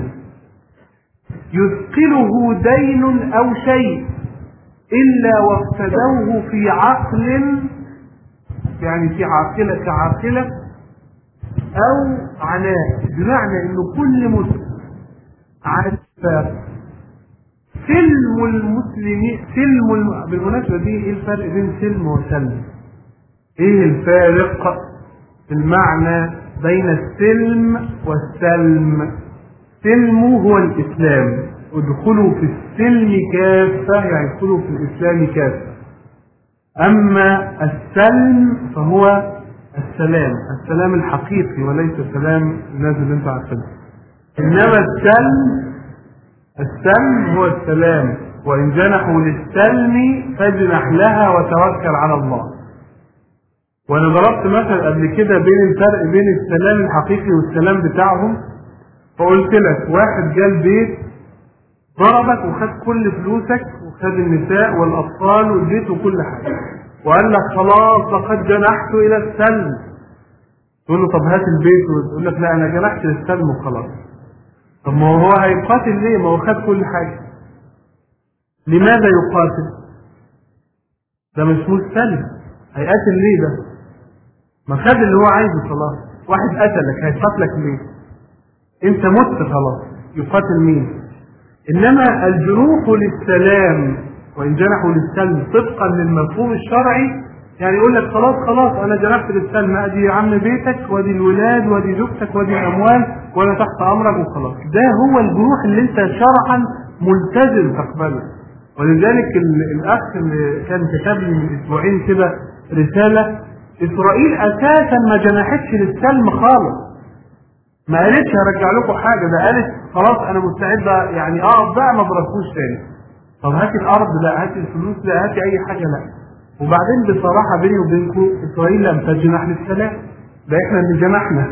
يثقله دين أو شيء إلا وافتدوه في عقل، يعني في عاقلة كعاقلة أو عناء، بمعنى أنه كل مسلم على اتفاق. سلم المسلمين بالمناسبة دي ايه الفرق بين سلم وسلم؟ ايه الفارق في المعنى بين السلم والسلم؟ سلم هو الإسلام، ادخلوا في السلم كافة، يعني ادخلوا في الإسلام كافة. أما السلم فهو السلام الحقيقي وليس سلام الناس اللي انتوا عارفينها. إنما السلم هو السلام، وإن جنحوا للسلم فاجنح لها وتوكل على الله. وأنا ضربت مثل قبل كده بين الفرق بين السلام الحقيقي والسلام بتاعهم، فقلت لك واحد جال بيت ضربك وخد كل فلوسك وخد النساء والأطفال والبيت وكل حاجة، وقال لك خلاص لقد جنحت إلى السلم. تقول له طب هات البيت، ويقول لك لا أنا جنحت للسلم وخلاص. طب ما هو هيقاتل ليه؟ ما هو خد كل حاجة. لماذا يقاتل؟ ده مش اسمه السلم. هيقاتل ليه ده؟ ما خد اللي هو عايزه خلاص. واحد قتلك هيقاتلك ليه؟ انت مت خلاص، يقاتل مين؟ انما الجنوح للسلام وان جنحوا للسلم طبقا للمفهوم الشرعي، يعني يقول لك خلاص انا جنحت للسلم، ادي يا عم بيتك وادي الولاد وادي زوجتك وادي الاموال وانا تحت امرك وخلاص. ده هو الجنوح اللي انت شرعا ملتزم تقبله. ولذلك الاخ اللي كان كتب لي من اسبوعين كده رساله، اسرائيل اساسا ما جنحتش للسلم خالص، ما قالتش هرجع لكم حاجه، ده قالت خلاص انا مستعده يعني اقف بقى ما اضربكوش تاني. طب هات الارض، لا هات الفلوس، لا هات اي حاجه، لا. وبعدين بصراحه بيني وبينكم اسرائيل لم تجنح للسلام، ده احنا اللي جنحنا.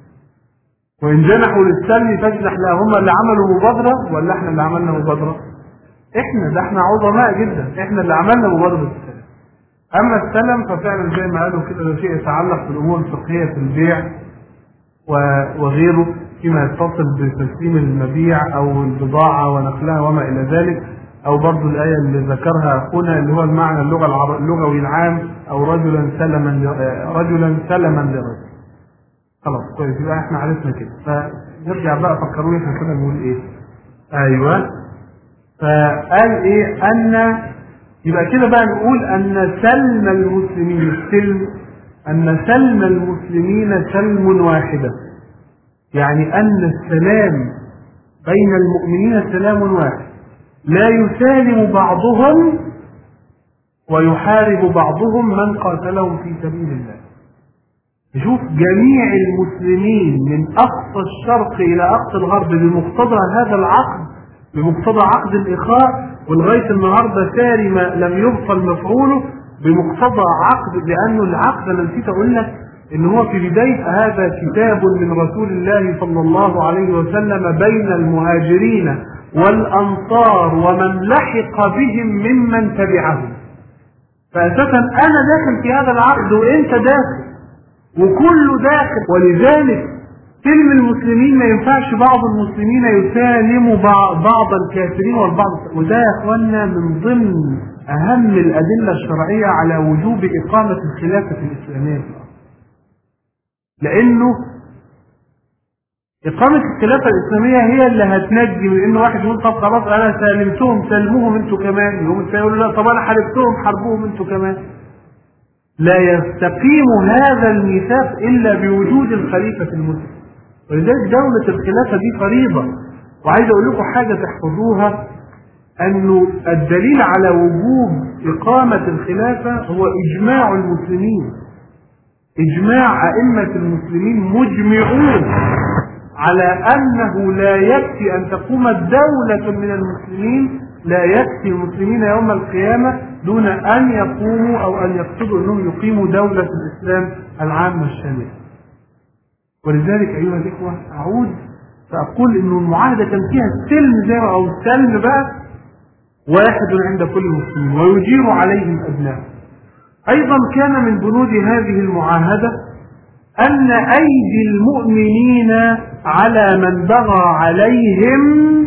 وان جنحوا للسلم فاجنح لها. هم اللي عملوا مبادره ولا احنا اللي عملنا مبادره؟ احنا عظماء جدا، احنا اللي عملنا مبادره السلام. اما السلم ففعلا زي ما قالوا كده، ده شيء يتعلق بالامور الفقهيه في البيع وغيره فيما يتصل بتسليم المبيع او البضاعه ونقلها وما الى ذلك، او برضو الايه اللي ذكرها اخونا اللي هو المعنى اللغوي العام، او رجلا سلما لرجل. خلاص كويس، يبقى احنا عرفنا كده. فنرجع بقى، فكروني احنا كنا بنقول ايه. ايوه، فقال ايه؟ يبقى كده بقى نقول ان سلم المسلمين أن سلم المسلمين سلم واحدة، يعني أن السلام بين المؤمنين سلام واحد، لا يسالم بعضهم ويحارب بعضهم من قاتلهم في سبيل الله. نشوف جميع المسلمين من أقصى الشرق إلى أقصى الغرب بمقتضى هذا العقد، بمقتضى عقد الإخاء، ولغاية النهاردة ساري ما لم يبطل مفعوله بمقتضى عقد، لأنه العقد أنا نسيت أقول لك إن هو في بداية هذا كتاب من رسول الله صلى الله عليه وسلم بين المهاجرين والأنصار ومن لحق بهم ممن تبعهم. فأساسا أنا داخل في هذا العقد وأنت داخل وكله داخل. ولذلك سلم المسلمين ما ينفعش بعض المسلمين يسالموا بعض الكافرين والبعض، وده يا اخوانا من ضمن اهم الادله الشرعيه على وجوب اقامه الخلافه الاسلاميه، لانه اقامه الخلافه الاسلاميه هي اللي هتنجي من انه واحد يقول طب خلاص انا سالمتهم سلموهم انتوا كمان، يقوم يقول لا طب انا حاربتهم حاربوهم انتوا كمان. لا يستقيم هذا الميثاق إلا بوجود الخليفة المسلم. ولذلك دولة الخلافة دي فريضة. وعايز أقول لكم حاجة تحفظوها، أنه الدليل على وجوب إقامة الخلافة هو إجماع المسلمين. إجماع أئمة المسلمين مجمعون على أنه لا يكفي أن تقوم دولة من المسلمين، لا يكفي المسلمين يوم القيامة دون أن يقوموا أو أن يقصدوا أنهم يقيموا دولة الإسلام العامة الشاملة. ولذلك أيها الإخوة أعود فأقول أن المعاهدة كان فيها السلم زي ما أو السلم بقى واحد عند كل المسلمين ويجير عليهم أبناء. أيضا كان من بنود هذه المعاهدة أن أيدي المؤمنين على من بغى عليهم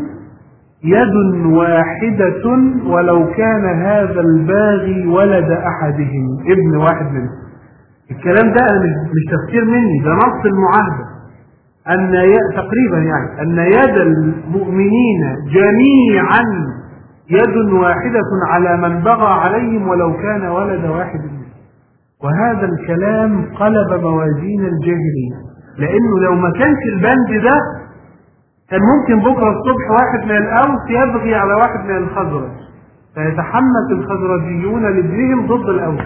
يد واحدة ولو كان هذا الباغي ولد أحدهم، ابن واحد منهم. الكلام ده مش تفسير مني، ده نص المعاهدة، أن تقريبا يعني أن يد المؤمنين جميعا يد واحدة على من بغى عليهم ولو كان ولد واحد منهم. وهذا الكلام قلب موازين الجاهلية، لأنه لو ما كانش البند ده كان ممكن بكرة الصبح واحد من الأوس يبغي على واحد من الخزرج فيتحمس الخزرجيون لابنهم ضد الأوس،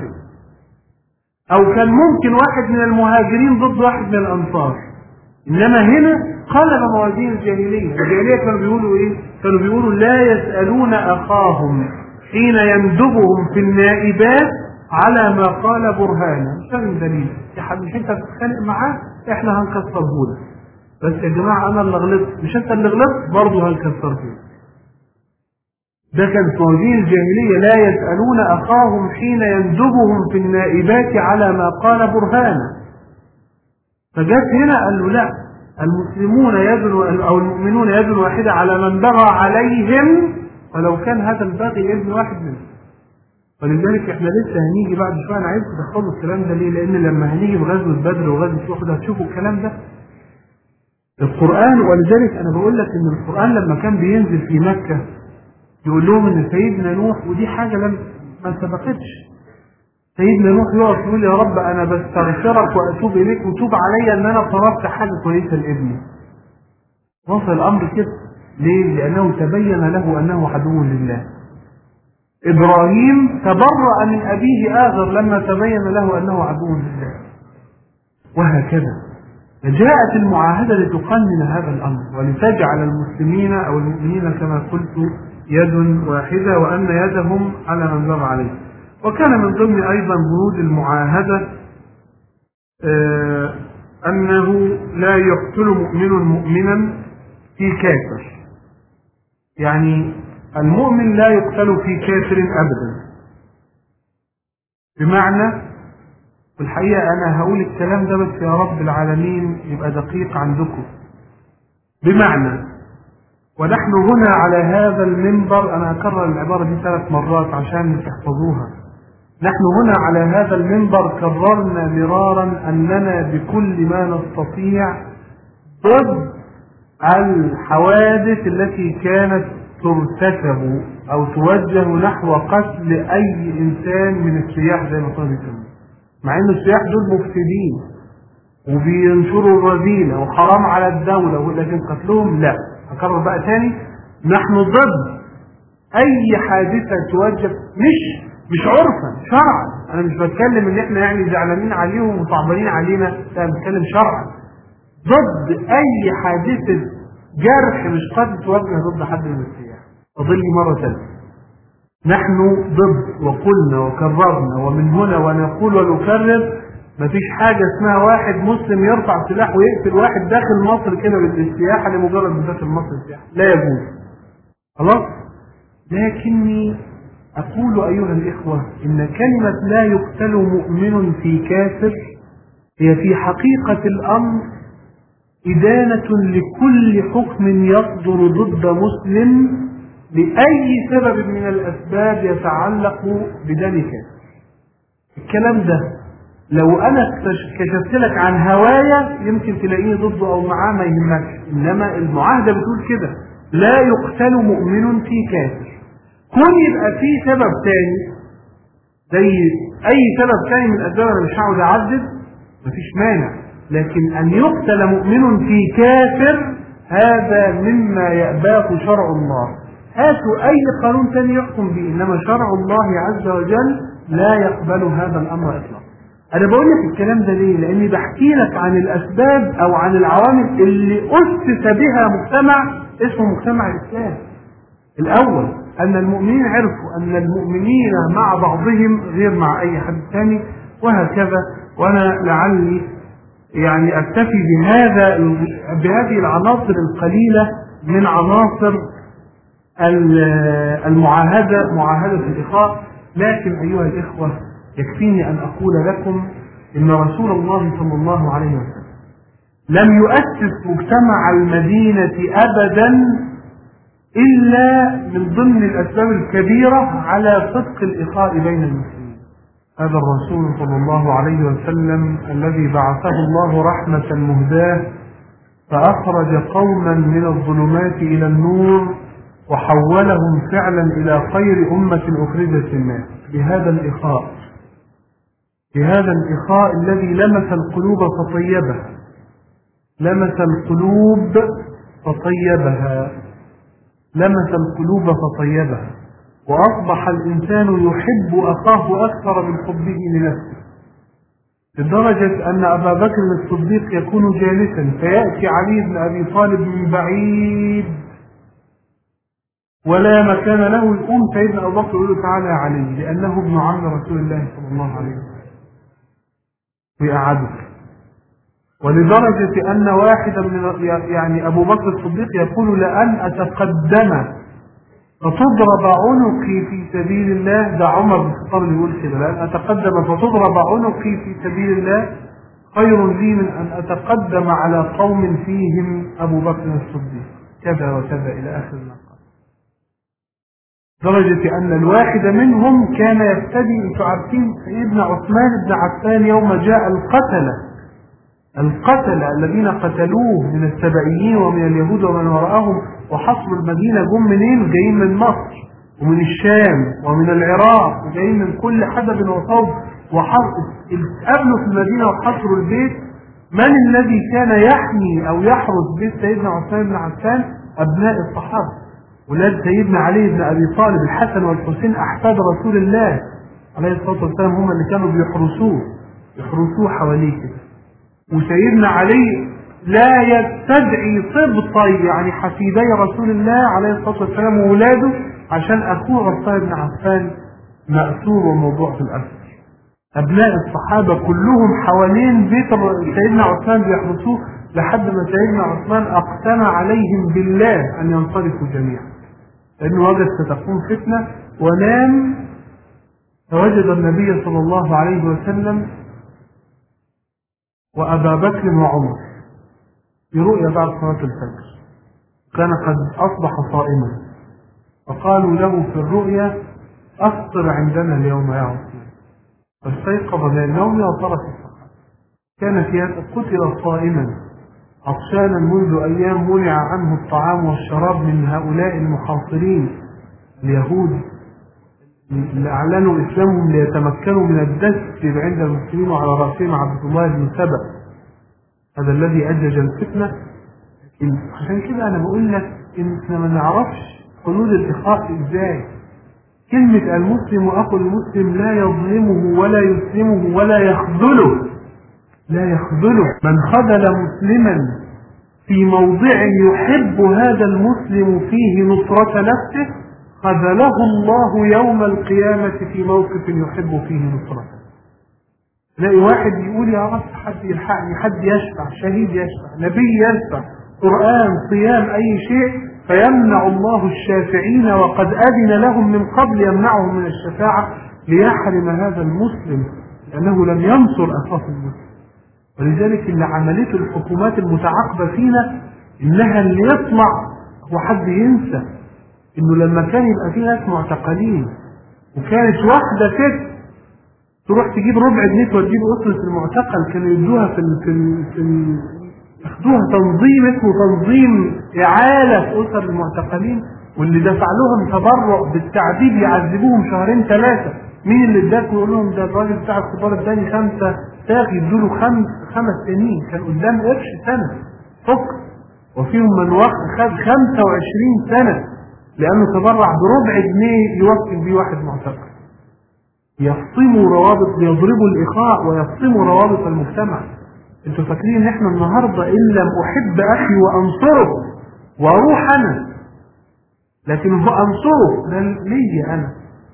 أو كان ممكن واحد من المهاجرين ضد واحد من الأنصار. إنما هنا قلب موازين الجاهلية. الجاهلية كانوا بيقولوا إيه؟ كانوا بيقولوا لا يسألون أخاهم حين يندبهم في النائبات على ما قال برهانا. مش فاهم دليل يا حبيبي، مش أنت بتتخانق معاه؟ إحنا هنكسره لك. بس يا جماعة أنا اللي غلطت، مش أنت اللي غلطت، برضه هنكسره لك. ده كان موازين الجاهلية، لا يسألون أخاهم حين يندبهم في النائبات على ما قال برهانا. فجاءت هنا قال له لا، المسلمون يد أو المؤمنون يد واحدة على من بغى عليهم ولو كان هذا الباغي ابن واحد منهم. ولذلك احنا لسه هنيجي بعد شويه، انا عايزكم تدخلوا الكلام ده ليه؟ لان لما هنيجي بغزوه بدر وغزوه احد هتشوفوا الكلام ده القران. ولذلك انا بقول لك ان القران لما كان بينزل في مكه يقول لهم ان سيدنا نوح، ودي حاجه ما سبقتش، سيدنا نوح يقف يقول يا رب انا بستغفرك واتوب اليك وتوب علي ان انا طلبت حاجه كويسه لابني. وصل الامر كده ليه؟ لانه تبين له انه عدو لله. إبراهيم تبرأ من أبيه آزر لما تبين له أنه عدو لله. وهكذا جاءت المعاهدة لتقنن هذا الأمر ولتجعل المسلمين أو المؤمنين كما قلت يد واحدة وأن يدهم على من بغى عليه. وكان من ضمن أيضا بنود المعاهدة أنه لا يقتل مؤمن مؤمنا في كافر. يعني المؤمن لا يقتل في كافر أبدا. بمعنى في الحقيقة أنا هقول الكلام ده بس يا رب العالمين يبقى دقيق عندكم. بمعنى ونحن هنا على هذا المنبر، أنا أكرر العبارة دي 3 مرات عشان تحفظوها، نحن هنا على هذا المنبر كررنا مرارا أننا بكل ما نستطيع ضد الحوادث التي كانت ترتكب أو توجه نحو قتل أي إنسان من السياح زي ما كانوا بيسموه، مع أن السياح دول مفسدين وبينشروا الرذيلة وحرام على الدولة، ولكن قتلهم لا. أكرر بقى تاني، نحن ضد أي حادثة توجه، مش عرفا شرعا. أنا مش بتكلم إن إحنا يعني زعلانين عليهم وصعبانين علينا، لا، بتكلم شرعا ضد أي حادثة جرح مش قد توجه ضد حد من السياح. أضل مرة ثانية، نحن ضد وقلنا وكررنا ومن هنا ونقول ونكرر، مفيش حاجة اسمها واحد مسلم يرفع سلاح ويقتل واحد داخل مصر كده بالسياحة لمجرد داخل مصر السياحة، لا يجوز. خلاص؟ لكني أقول أيها الإخوة إن كلمة لا يقتل مؤمن في كافر هي في حقيقة الأمر إدانة لكل حكم يصدر ضد مسلم لأي سبب من الأسباب يتعلق بدم كافر. الكلام ده لو أنا كشفت لك عن هوايا يمكن تلاقيني ضده أو معاه ما يهمكش، إنما المعاهدة بتقول كده لا يقتل مؤمن في كافر. كون يبقى فيه سبب تاني زي أي سبب ثاني من الأسباب أنا مش هقعد أعدد، مفيش مانع، لكن أن يقتل مؤمن في كافر هذا مما يأباه شرع الله. هاتوا أي قانون ثاني يحكم به، إنما شرع الله عز وجل لا يقبل هذا الأمر إطلاقا. أنا بقول لك الكلام ده ليه؟ لأني بحكي لك عن الأسباب أو عن العوامل اللي أسس بها مجتمع اسمه مجتمع الإسلام. الأول أن المؤمنين عرفوا أن المؤمنين مع بعضهم غير مع أي حد ثاني، وهكذا. وأنا لعلي يعني أكتفي بهذه العناصر القليلة من عناصر معاهدة الإخاء. لكن أيها الإخوة، يكفيني أن أقول لكم إن رسول الله صلى الله عليه وسلم لم يؤسس مجتمع المدينة أبدا إلا من ضمن الأسباب الكبيرة على صدق الإخاء بين المسلمين. هذا الرسول صلى الله عليه وسلم الذي بعثه الله رحمة مهداة، فأخرج قوما من الظلمات إلى النور وحولهم فعلا إلى خير أمة أخرجت للناس بهذا الإخاء الذي لمس القلوب فطيبها، وأصبح الإنسان يحب أخاه أكثر من حبه لنفسه، لدرجة أن أبا بكر الصديق يكون جالسا فيأتي علي بن أبي طالب من بعيد ولا مكان له، يقوم سيدنا أبو بكر يقول له تعالى يا علي، لأنه ابن عم رسول الله صلى الله عليه وسلم، ويقعده. ولدرجة أن واحدا من يعني أبو بكر الصديق يقول لأن أتقدم فتضرب عنقي في سبيل الله، ده عمر بن الخطاب اللي يقول كده، لأن أتقدم فتضرب عنقي في سبيل الله خير لي من أن أتقدم على قوم فيهم أبو بكر الصديق كذا وكذا إلى آخر ما قال. درجة أن الواحد منهم كان يفتدي. انتوا عارفين سيدنا عثمان بن عفان يوم جاء القتلة الذين قتلوه من السبعيين ومن اليهود ومن وراءهم وحصروا المدينة، جم منين؟ جايين من مصر ومن الشام ومن العراق وجايين من كل حدب وصوب، قابلوا في المدينة وحصروا البيت. من الذي كان يحمي أو يحرس بيت سيدنا عثمان بن عفان؟ أبناء الصحابة، ولاد سيدنا علي بن أبي طالب، الحسن والحسين أحفاد رسول الله عليه الصلاة والسلام، هم اللي كانوا بيحرسوه حواليه كده. وسيدنا علي لا يستدعي سبطي يعني حفيدي رسول الله عليه الصلاة والسلام وولاده عشان أخوه عثمان بن عفان مأسور وموضوع في الأسر. أبناء الصحابة كلهم حوالين بيت سيدنا عثمان بيحرسوه لحد ما سيدنا عثمان أقسم عليهم بالله أن ينصرفوا جميعا، لأنه وجد ستكون فتنة، ونام فوجد النبي صلى الله عليه وسلم وأبا بكر وعمر برؤيا بعد صلاة الفجر، كان قد أصبح صائما، فقالوا له في الرؤيا أفطر عندنا اليوم يا عثمان، فاستيقظ من النوم وترك الصحابة. كان قتل صائما عطشانا منذ أيام منع عنه الطعام والشراب من هؤلاء المحاصرين اليهود اللي أعلنوا إسلامهم ليتمكنوا من الدس عند المسلمين، وعلى رأسهم عبد الله بن سبأ هذا الذي أجج الفتنة. عشان كده أنا بقول لك إن إحنا ما نعرفش حدود الإخاء إزاي. كلمة المسلم وأخو المسلم لا يظلمه ولا يسلمه ولا يخذله، من خذل مسلما في موضع يحب هذا المسلم فيه نصرة نفسه خذله الله يوم القيامة في موقف يحب فيه نصرته. تلاقي واحد يقول يا رب حد يلحقني، حد يشفع، شهيد يشفع، نبي يشفع، قرآن، صيام، أي شيء، فيمنع الله الشافعين وقد أذن لهم من قبل يمنعهم من الشفاعة ليحرم هذا المسلم لأنه لم ينصر أخاه المسلم. ولذلك اللي عملته الحكومات المتعاقبة فينا إنها اللي يطلع وحد ينسى إنه لما كان يبقى فيه ناس معتقلين وكانت واحدة ست تروح تجيب ربع جنيه وتجيب أسرة المعتقل، كانوا يدوها ياخدوها تنظيم اسمه تنظيم إعالة أسر المعتقلين، واللي دفع لهم تبرع بالتعذيب يعذبوهم شهرين ثلاثة، مين اللي اداك ويقول لهم ده الراجل بتاع الكبار اداني 5 ساغ يدوا له 5 سنين، كان قدام قرش سنة فكر، وفيهم من خد 25 سنة لأنه تبرع بربع جنيه يوكل بيه واحد معتقل. يفصموا روابط، يضربوا الإخاء ويفصموا روابط المجتمع. انتوا فاكرين ان احنا النهارده ان لم احب اخي وانصره واروح انا، لكن انصره ده ليا انا.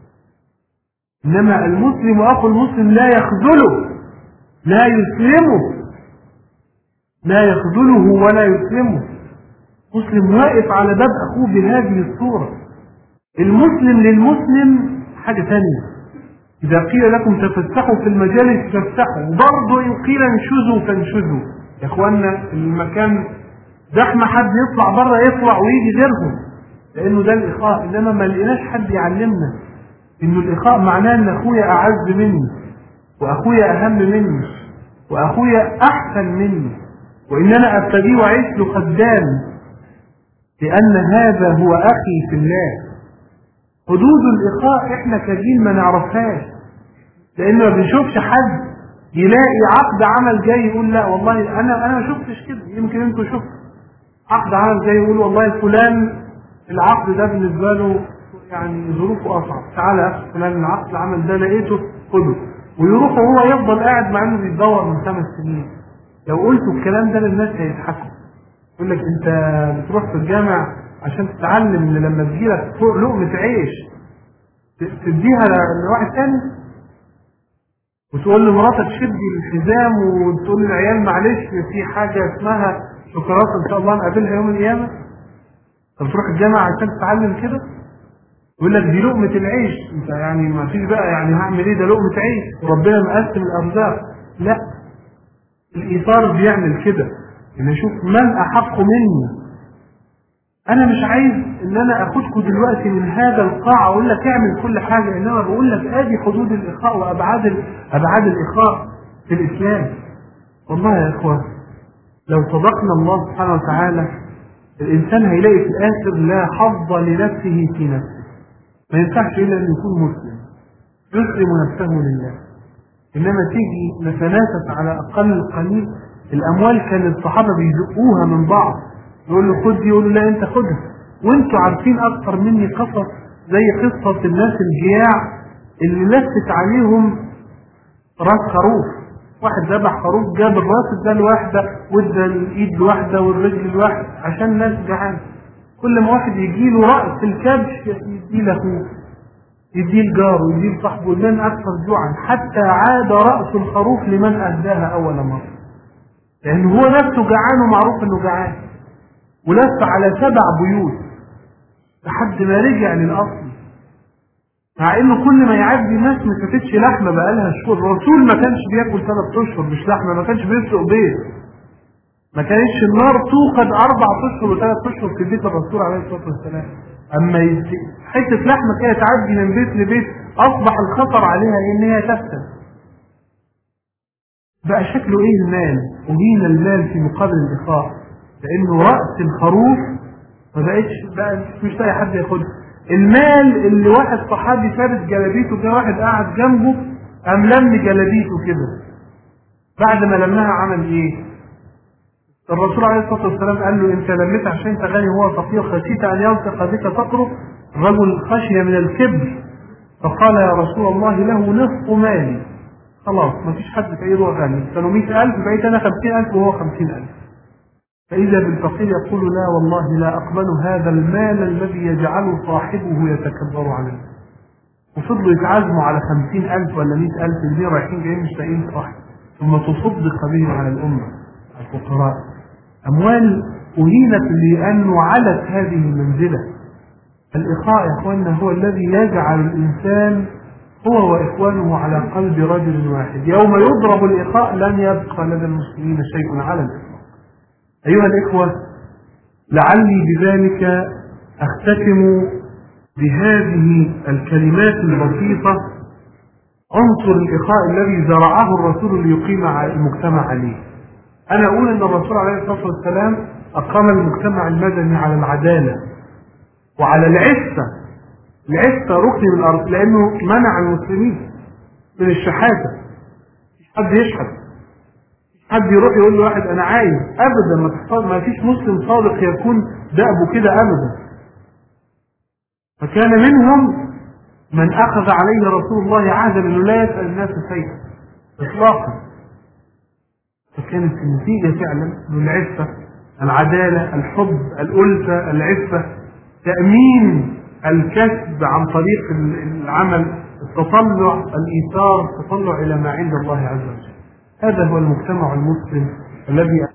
انما المسلم اخو المسلم لا يخذله، لا يسلمه، لا يخذله ولا يسلمه. مسلم واقف على باب اخوه بهذه الصورة. المسلم للمسلم حاجة ثانية. إذا قيل لكم تفسحوا في المجالس فافسحوا، وبرضه إن قيل انشزوا فانشزوا. يا إخوانا المكان زحمة، حد يطلع بره يطلع ويجي غيرهم، لأنه ده الإخاء. إنما ما لقيناش حد يعلمنا إنه الإخاء معناه إن أخويا أعز مني، وأخويا أهم مني، وأخويا أحسن مني، وإن أنا أبتدي وأعيش له خدام، لأن هذا هو أخي في الله. حدود الإخاء إحنا كجيل ما نعرفهاش، لأنه ما بنشوفش حد يلاقي عقد عمل جاي يقول لا والله أنا ما شفتش كده، يمكن أنتوا شفتوا عقد عمل جاي يقول والله فلان العقد ده بالنسبة له يعني ظروفه أصعب، تعالى يا أخي فلان العقد العمل ده لقيته خده، ويروح وهو يفضل قاعد مع إنه بيتدور من 5 سنين. لو قلتوا الكلام ده للناس هيضحكوا، يقول لك أنت بتروح في الجامع عشان تتعلم ان لما تجيلك فوق لقمة عيش تديها لواحد تاني، وتقول لمراتك شدي الحزام، وتقول للعيال معلش في حاجة اسمها شوكولاتة ان شاء الله نقابلها يوم القيامة. طب تروح الجامعة عشان تتعلم كده؟ يقول لك دي لقمة العيش، انت يعني ما فيش بقى يعني هعمل ايه، ده لقمة عيش وربنا مقسم الارزاق. لا، الايثار بيعمل كده، ان اشوف من احق مني. انا مش عايز ان انا اخدكم دلوقتي من هذا القاع اقول لك اعمل كل حاجة، انما بقول لك ادي حدود الاخاء وابعاد الاخاء في الاسلام. والله يا اخوان لو صدقنا الله سبحانه وتعالى الانسان هيلاقي في الاخر لا حظ لنفسه في نفسه. ما ينفعش الا ان يكون مسلم يسلم نفسه لله، انما تيجي نتنافس على اقل القليل. الاموال كان الصحابة بيزقوها من بعض، يقول له خد، يقول له لا انت خدها. وانتوا عارفين اكتر مني قصص زي قصة الناس الجياع اللي لفت عليهم راس خروف. واحد ذبح خروف، جاب الراس ده لواحدة وادى الايد لواحدة والرجل لواحد عشان الناس جعان. كل ما واحد يجي له رأس الكبش يديه لاخوه، يديه لجاره، يديه لصاحبه، من اكثر جوعا، حتى عاد رأس الخروف لمن اهداها اول مرة، لان هو نفسه جعان ومعروف انه جعان، ولف على 7 بيوت لحد ما رجع للأصل، مع انه كل ما يعدي ناس ما كانتش لحمة بقالها شهور. الرسول ما كانش بياكل 3 أشهر مش لحمة، ما كانش بيسلق بيض، ما كانتش النار توقد 4 أشهر و3 أشهر في بيت الرسول عليه الصلاة والسلام. اما حتة لحمة كده تعدي من بيت لبيت اصبح الخطر عليها ان هي تفسد. بقى شكله ايه المال؟ أهين المال في مقابل الإخاء، لانه رأس الخروف ما بقتش بقى مش لاقي حد ياخدها. المال اللي واحد صحابي فارس جلابيته، جه واحد قاعد جنبه قام لم جلابيته كده، بعد ما لمها عمل ايه؟ الرسول عليه الصلاه والسلام قال له انت لميت عشان انت غني وهو فقير، خشيت ان يلصق بك فقره. الرجل خشي من الكبر فقال يا رسول الله له نصف مالي، خلاص ما فيش حد في ايده غني، كانوا 100,000 بقيت انا 50,000 وهو 50,000. فإذا بالفقير يقول لا والله لا أقبل هذا المال الذي يجعل صاحبه يتكبر عليه. وفضلوا يتعازموا على 50,000 ولا 100,000 جنيه رايحين جايين مش لاقيين صاحب، ثم تصدق به على الأمة الفقراء. أموال أهينت لأنه علت هذه المنزلة. الإخاء يا إخواننا هو الذي يجعل الإنسان هو وإخوانه على قلب رجل واحد. يوم يضرب الإخاء لن يبقى لدى المسلمين شيء على الإخاء. أيها الإخوة، لعلي بذلك أختتم بهذه الكلمات البسيطة عنصر الإخاء الذي زرعه الرسول ليقيم المجتمع عليه. أنا أقول أن الرسول عليه الصلاة والسلام أقام المجتمع المدني على العدالة، وعلى العفة. العفة ركن من الأرض، لأنه منع المسلمين من الشحاتة. مش حد يشحت، مش حد يروح يقول له واحد أنا عايز، أبدا. ما فيش مسلم صادق يكون دأبه كده أبدا. فكان منهم من أخذ عليه رسول الله عهدا أنه لا يسأل الناس شيئا إطلاقا. فكانت النتيجة فعلا من العفة، العدالة، الحب، الألفة، العفة، تأمين الكسب عن طريق العمل، التطلع، الإيثار، التطلع إلى ما عند الله عز وجل. هذا هو المجتمع المسلم الذي